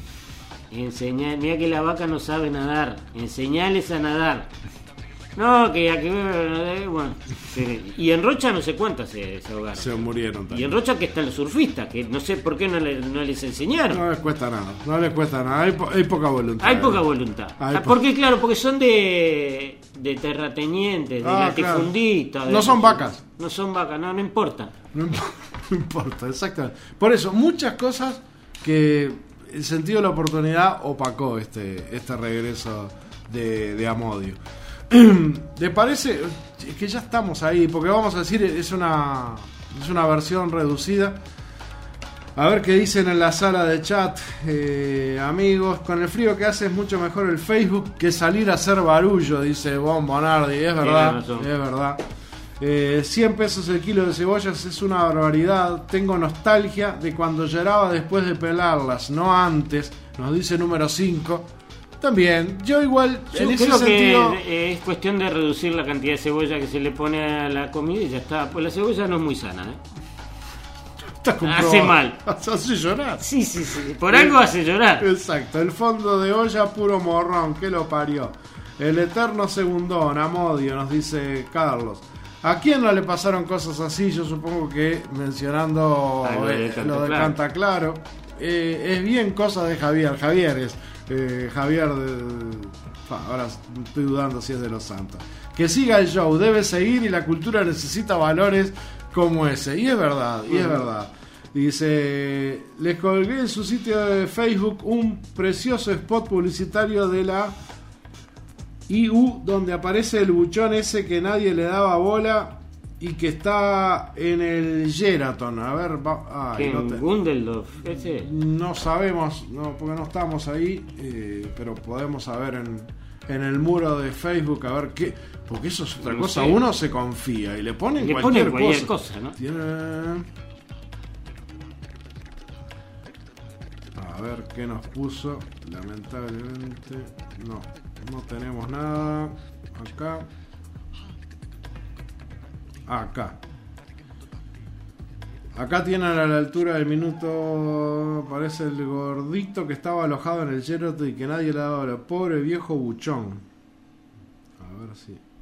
mira que la vaca no sabe nadar, enseñales a nadar. No, que a que bueno, y en Rocha no sé cuántas se ahogaron. Se murieron Y también. en Rocha que están los surfistas, que no sé por qué no les enseñaron. No les cuesta nada, hay poca voluntad. Hay poca voluntad. Porque claro, porque son de terratenientes, de latifundistas. Claro. No son vacas. No son vacas, no importa. No importa, exactamente. Por eso, muchas cosas que el sentido de la oportunidad opacó este regreso de Amodio. ¿Te parece que ya estamos ahí? Porque vamos a decir, es una versión reducida. A ver qué dicen en la sala de chat, amigos. Con el frío que hace es mucho mejor el Facebook que salir a hacer barullo, dice Bon Bonardi. Es verdad, es verdad. 100 pesos el kilo de cebollas es una barbaridad. Tengo nostalgia de cuando lloraba después de pelarlas, no antes, nos dice número 5. También, yo igual, en ese sentido, que es cuestión de reducir la cantidad de cebolla que se le pone a la comida y ya está. Pues la cebolla no es muy sana, hace mal. Hace llorar. Sí, por algo hace llorar. Exacto, el fondo de olla puro morrón, que lo parió. El eterno segundón, Amodio, nos dice Carlos. ¿A quién no le pasaron cosas así? Yo supongo que mencionando lo de Cantaclaro. Es bien cosa de Javier. Javier es Javier ahora estoy dudando si es de Los Santos. Que siga el show, debe seguir y la cultura necesita valores como ese. Y es verdad, Dice, les colgué en su sitio de Facebook un precioso spot publicitario de la IU donde aparece el buchón ese que nadie le daba bola y que está en el Sheraton. A ver, ¿en Gundeldorf ese? No sabemos, porque no estamos ahí, pero podemos saber en el muro de Facebook, a ver qué, porque eso es otra cosa. Uno se confía y le ponen cualquier cosa, ¿no? A ver qué nos puso. Lamentablemente no tenemos nada acá tienen a la altura del minuto, parece el gordito que estaba alojado en el Sheraton y que nadie le daba bola. Pobre viejo buchón. A ver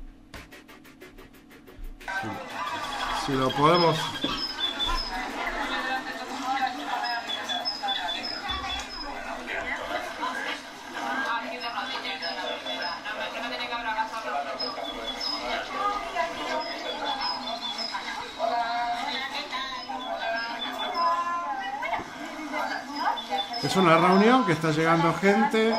si lo podemos. Es una reunión que está llegando gente.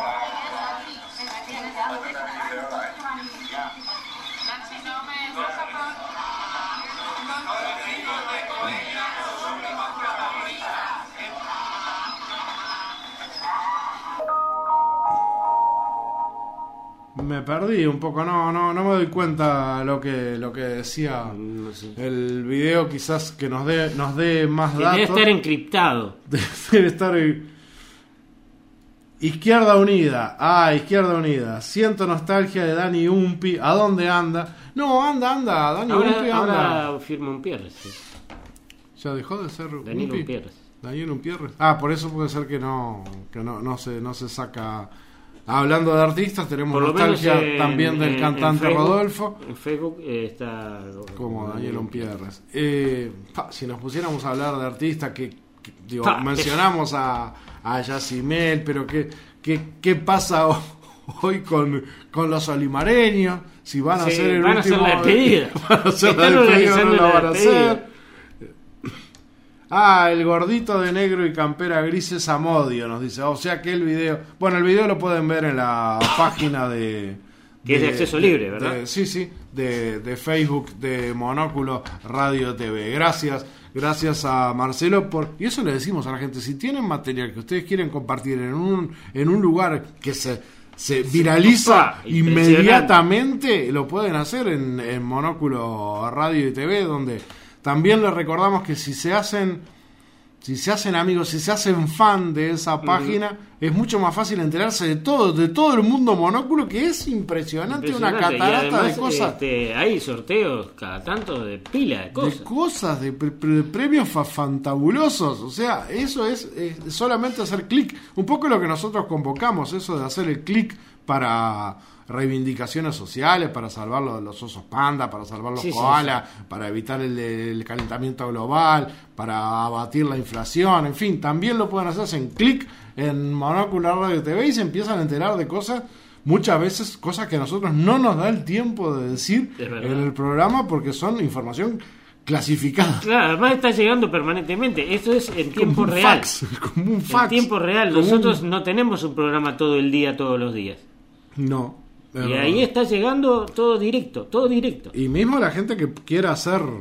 Me perdí un poco, no me doy cuenta lo que decía el video, quizás que nos dé más datos. Debe estar encriptado. Debe estar Izquierda Unida. Izquierda Unida. Siento nostalgia de Dani Umpi. ¿A dónde anda? No, anda. Dani Umpi anda. Ahora firma Umpierres. Sí. ¿Ya dejó de ser Daniel Umpierres? Daniel Umpierres. Por eso puede ser que no se saca. Hablando de artistas, tenemos nostalgia también del cantante Facebook, Rodolfo. En Facebook está como Daniel Umpierres. Si nos pusiéramos a hablar de artistas mencionamos a Yacimel, pero ¿qué pasa hoy con los olimareños? Si van a hacer el último, van a hacer la despedida. Van a hacer la despedida, no lo van a hacer. El gordito de negro y campera gris es Amodio, nos dice. O sea que el video lo pueden ver en la página que es de acceso libre, ¿verdad? Sí, de Facebook de Monóculo Radio TV. Gracias a Marcelo y eso le decimos a la gente, si tienen material que ustedes quieren compartir en un lugar que se viraliza inmediatamente, lo pueden hacer en Monóculo Radio y TV, donde también les recordamos que si se hacen amigos, si se hacen fan de esa página, es mucho más fácil enterarse de todo el mundo Monóculo, que es impresionante. Una catarata además, de cosas. Hay sorteos cada tanto de pila de cosas. De cosas, de premios fantabulosos. O sea, eso es solamente hacer clic. Un poco lo que nosotros convocamos, eso de hacer el clic para reivindicaciones sociales, para salvar los osos panda, para salvar los koalas, para evitar el calentamiento global, para abatir la inflación, en fin, también lo pueden hacer en clic en Monóculo Radio TV y se empiezan a enterar de cosas, muchas veces cosas que a nosotros no nos da el tiempo de decir en el programa porque son información clasificada. Claro, además está llegando permanentemente. Esto es en tiempo real. Como un fax. En tiempo real. Nosotros no tenemos un programa todo el día, todos los días. No. Y ahí está llegando todo directo. Y mismo la gente que quiera hacer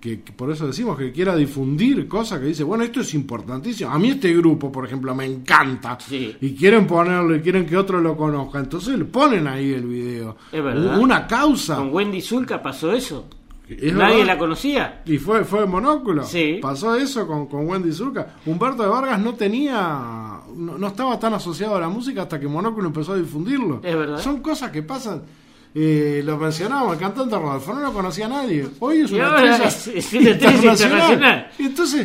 que por eso decimos que quiera difundir cosas que dice, bueno, esto es importantísimo. A mí este grupo, por ejemplo, me encanta. Sí. Y quieren ponerlo, y quieren que otro lo conozca. Entonces le ponen ahí el video. Es verdad. Una causa. Con Wendy Zulka pasó eso. Es Nadie verdad. la conocía. Y fue Monóculo. Sí. Pasó eso con Wendy Zulka. Humberto de Vargas no estaba tan asociado a la música hasta que Monóculo empezó a difundirlo. Es verdad. Son cosas que pasan. Lo mencionamos, el cantante Rodolfo no lo conocía a nadie. Hoy es Y una ahora estrella es una estrella internacional. Entonces,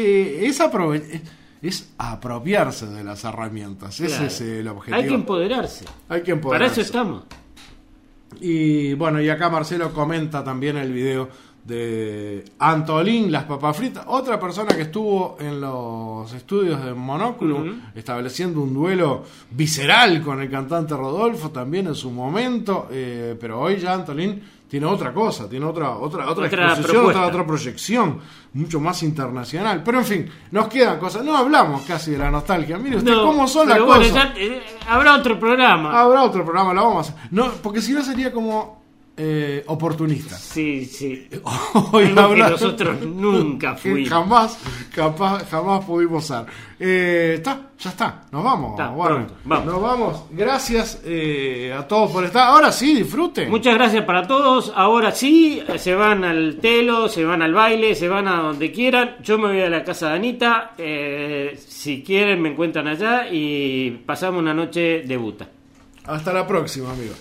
es apropiarse de las herramientas. Claro. Ese es el objetivo. Hay que empoderarse. Hay que Para empoderarse. eso estamos. Y bueno, y acá Marcelo comenta también el video de Antolín, las papas fritas, otra persona que estuvo en los estudios de Monóculo, estableciendo un duelo visceral con el cantante Rodolfo también en su momento, pero hoy ya Antolín tiene otra cosa, tiene otra exposición, otra proyección, mucho más internacional. Pero en fin, nos quedan cosas, no hablamos casi de la nostalgia. Mire usted cómo son las bueno, cosas. Habrá otro programa. Habrá otro programa, lo vamos a hacer. No, porque si no sería como oportunista. Sí. Hoy Algo que habla- nosotros nunca que fuimos. jamás pudimos ser. Ya está, nos vamos. Está, Warren. pronto, vamos. Nos vamos. Gracias a todos por estar. Ahora sí, disfruten. Muchas gracias para todos. Ahora sí, se van al telo, se van al baile, se van a donde quieran. Yo me voy a la casa de Anita. Si quieren, me encuentran allá y pasamos una noche de buta. Hasta la próxima, amigos.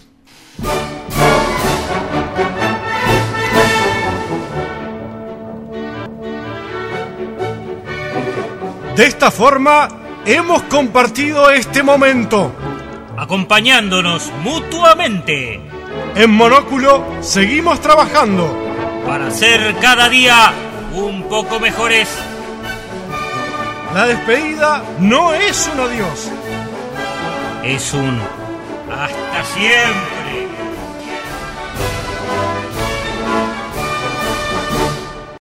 De esta forma, hemos compartido este momento. Acompañándonos mutuamente En Monóculo seguimos trabajando. para ser cada día un poco mejores. La despedida no es un adiós. Es un hasta siempre.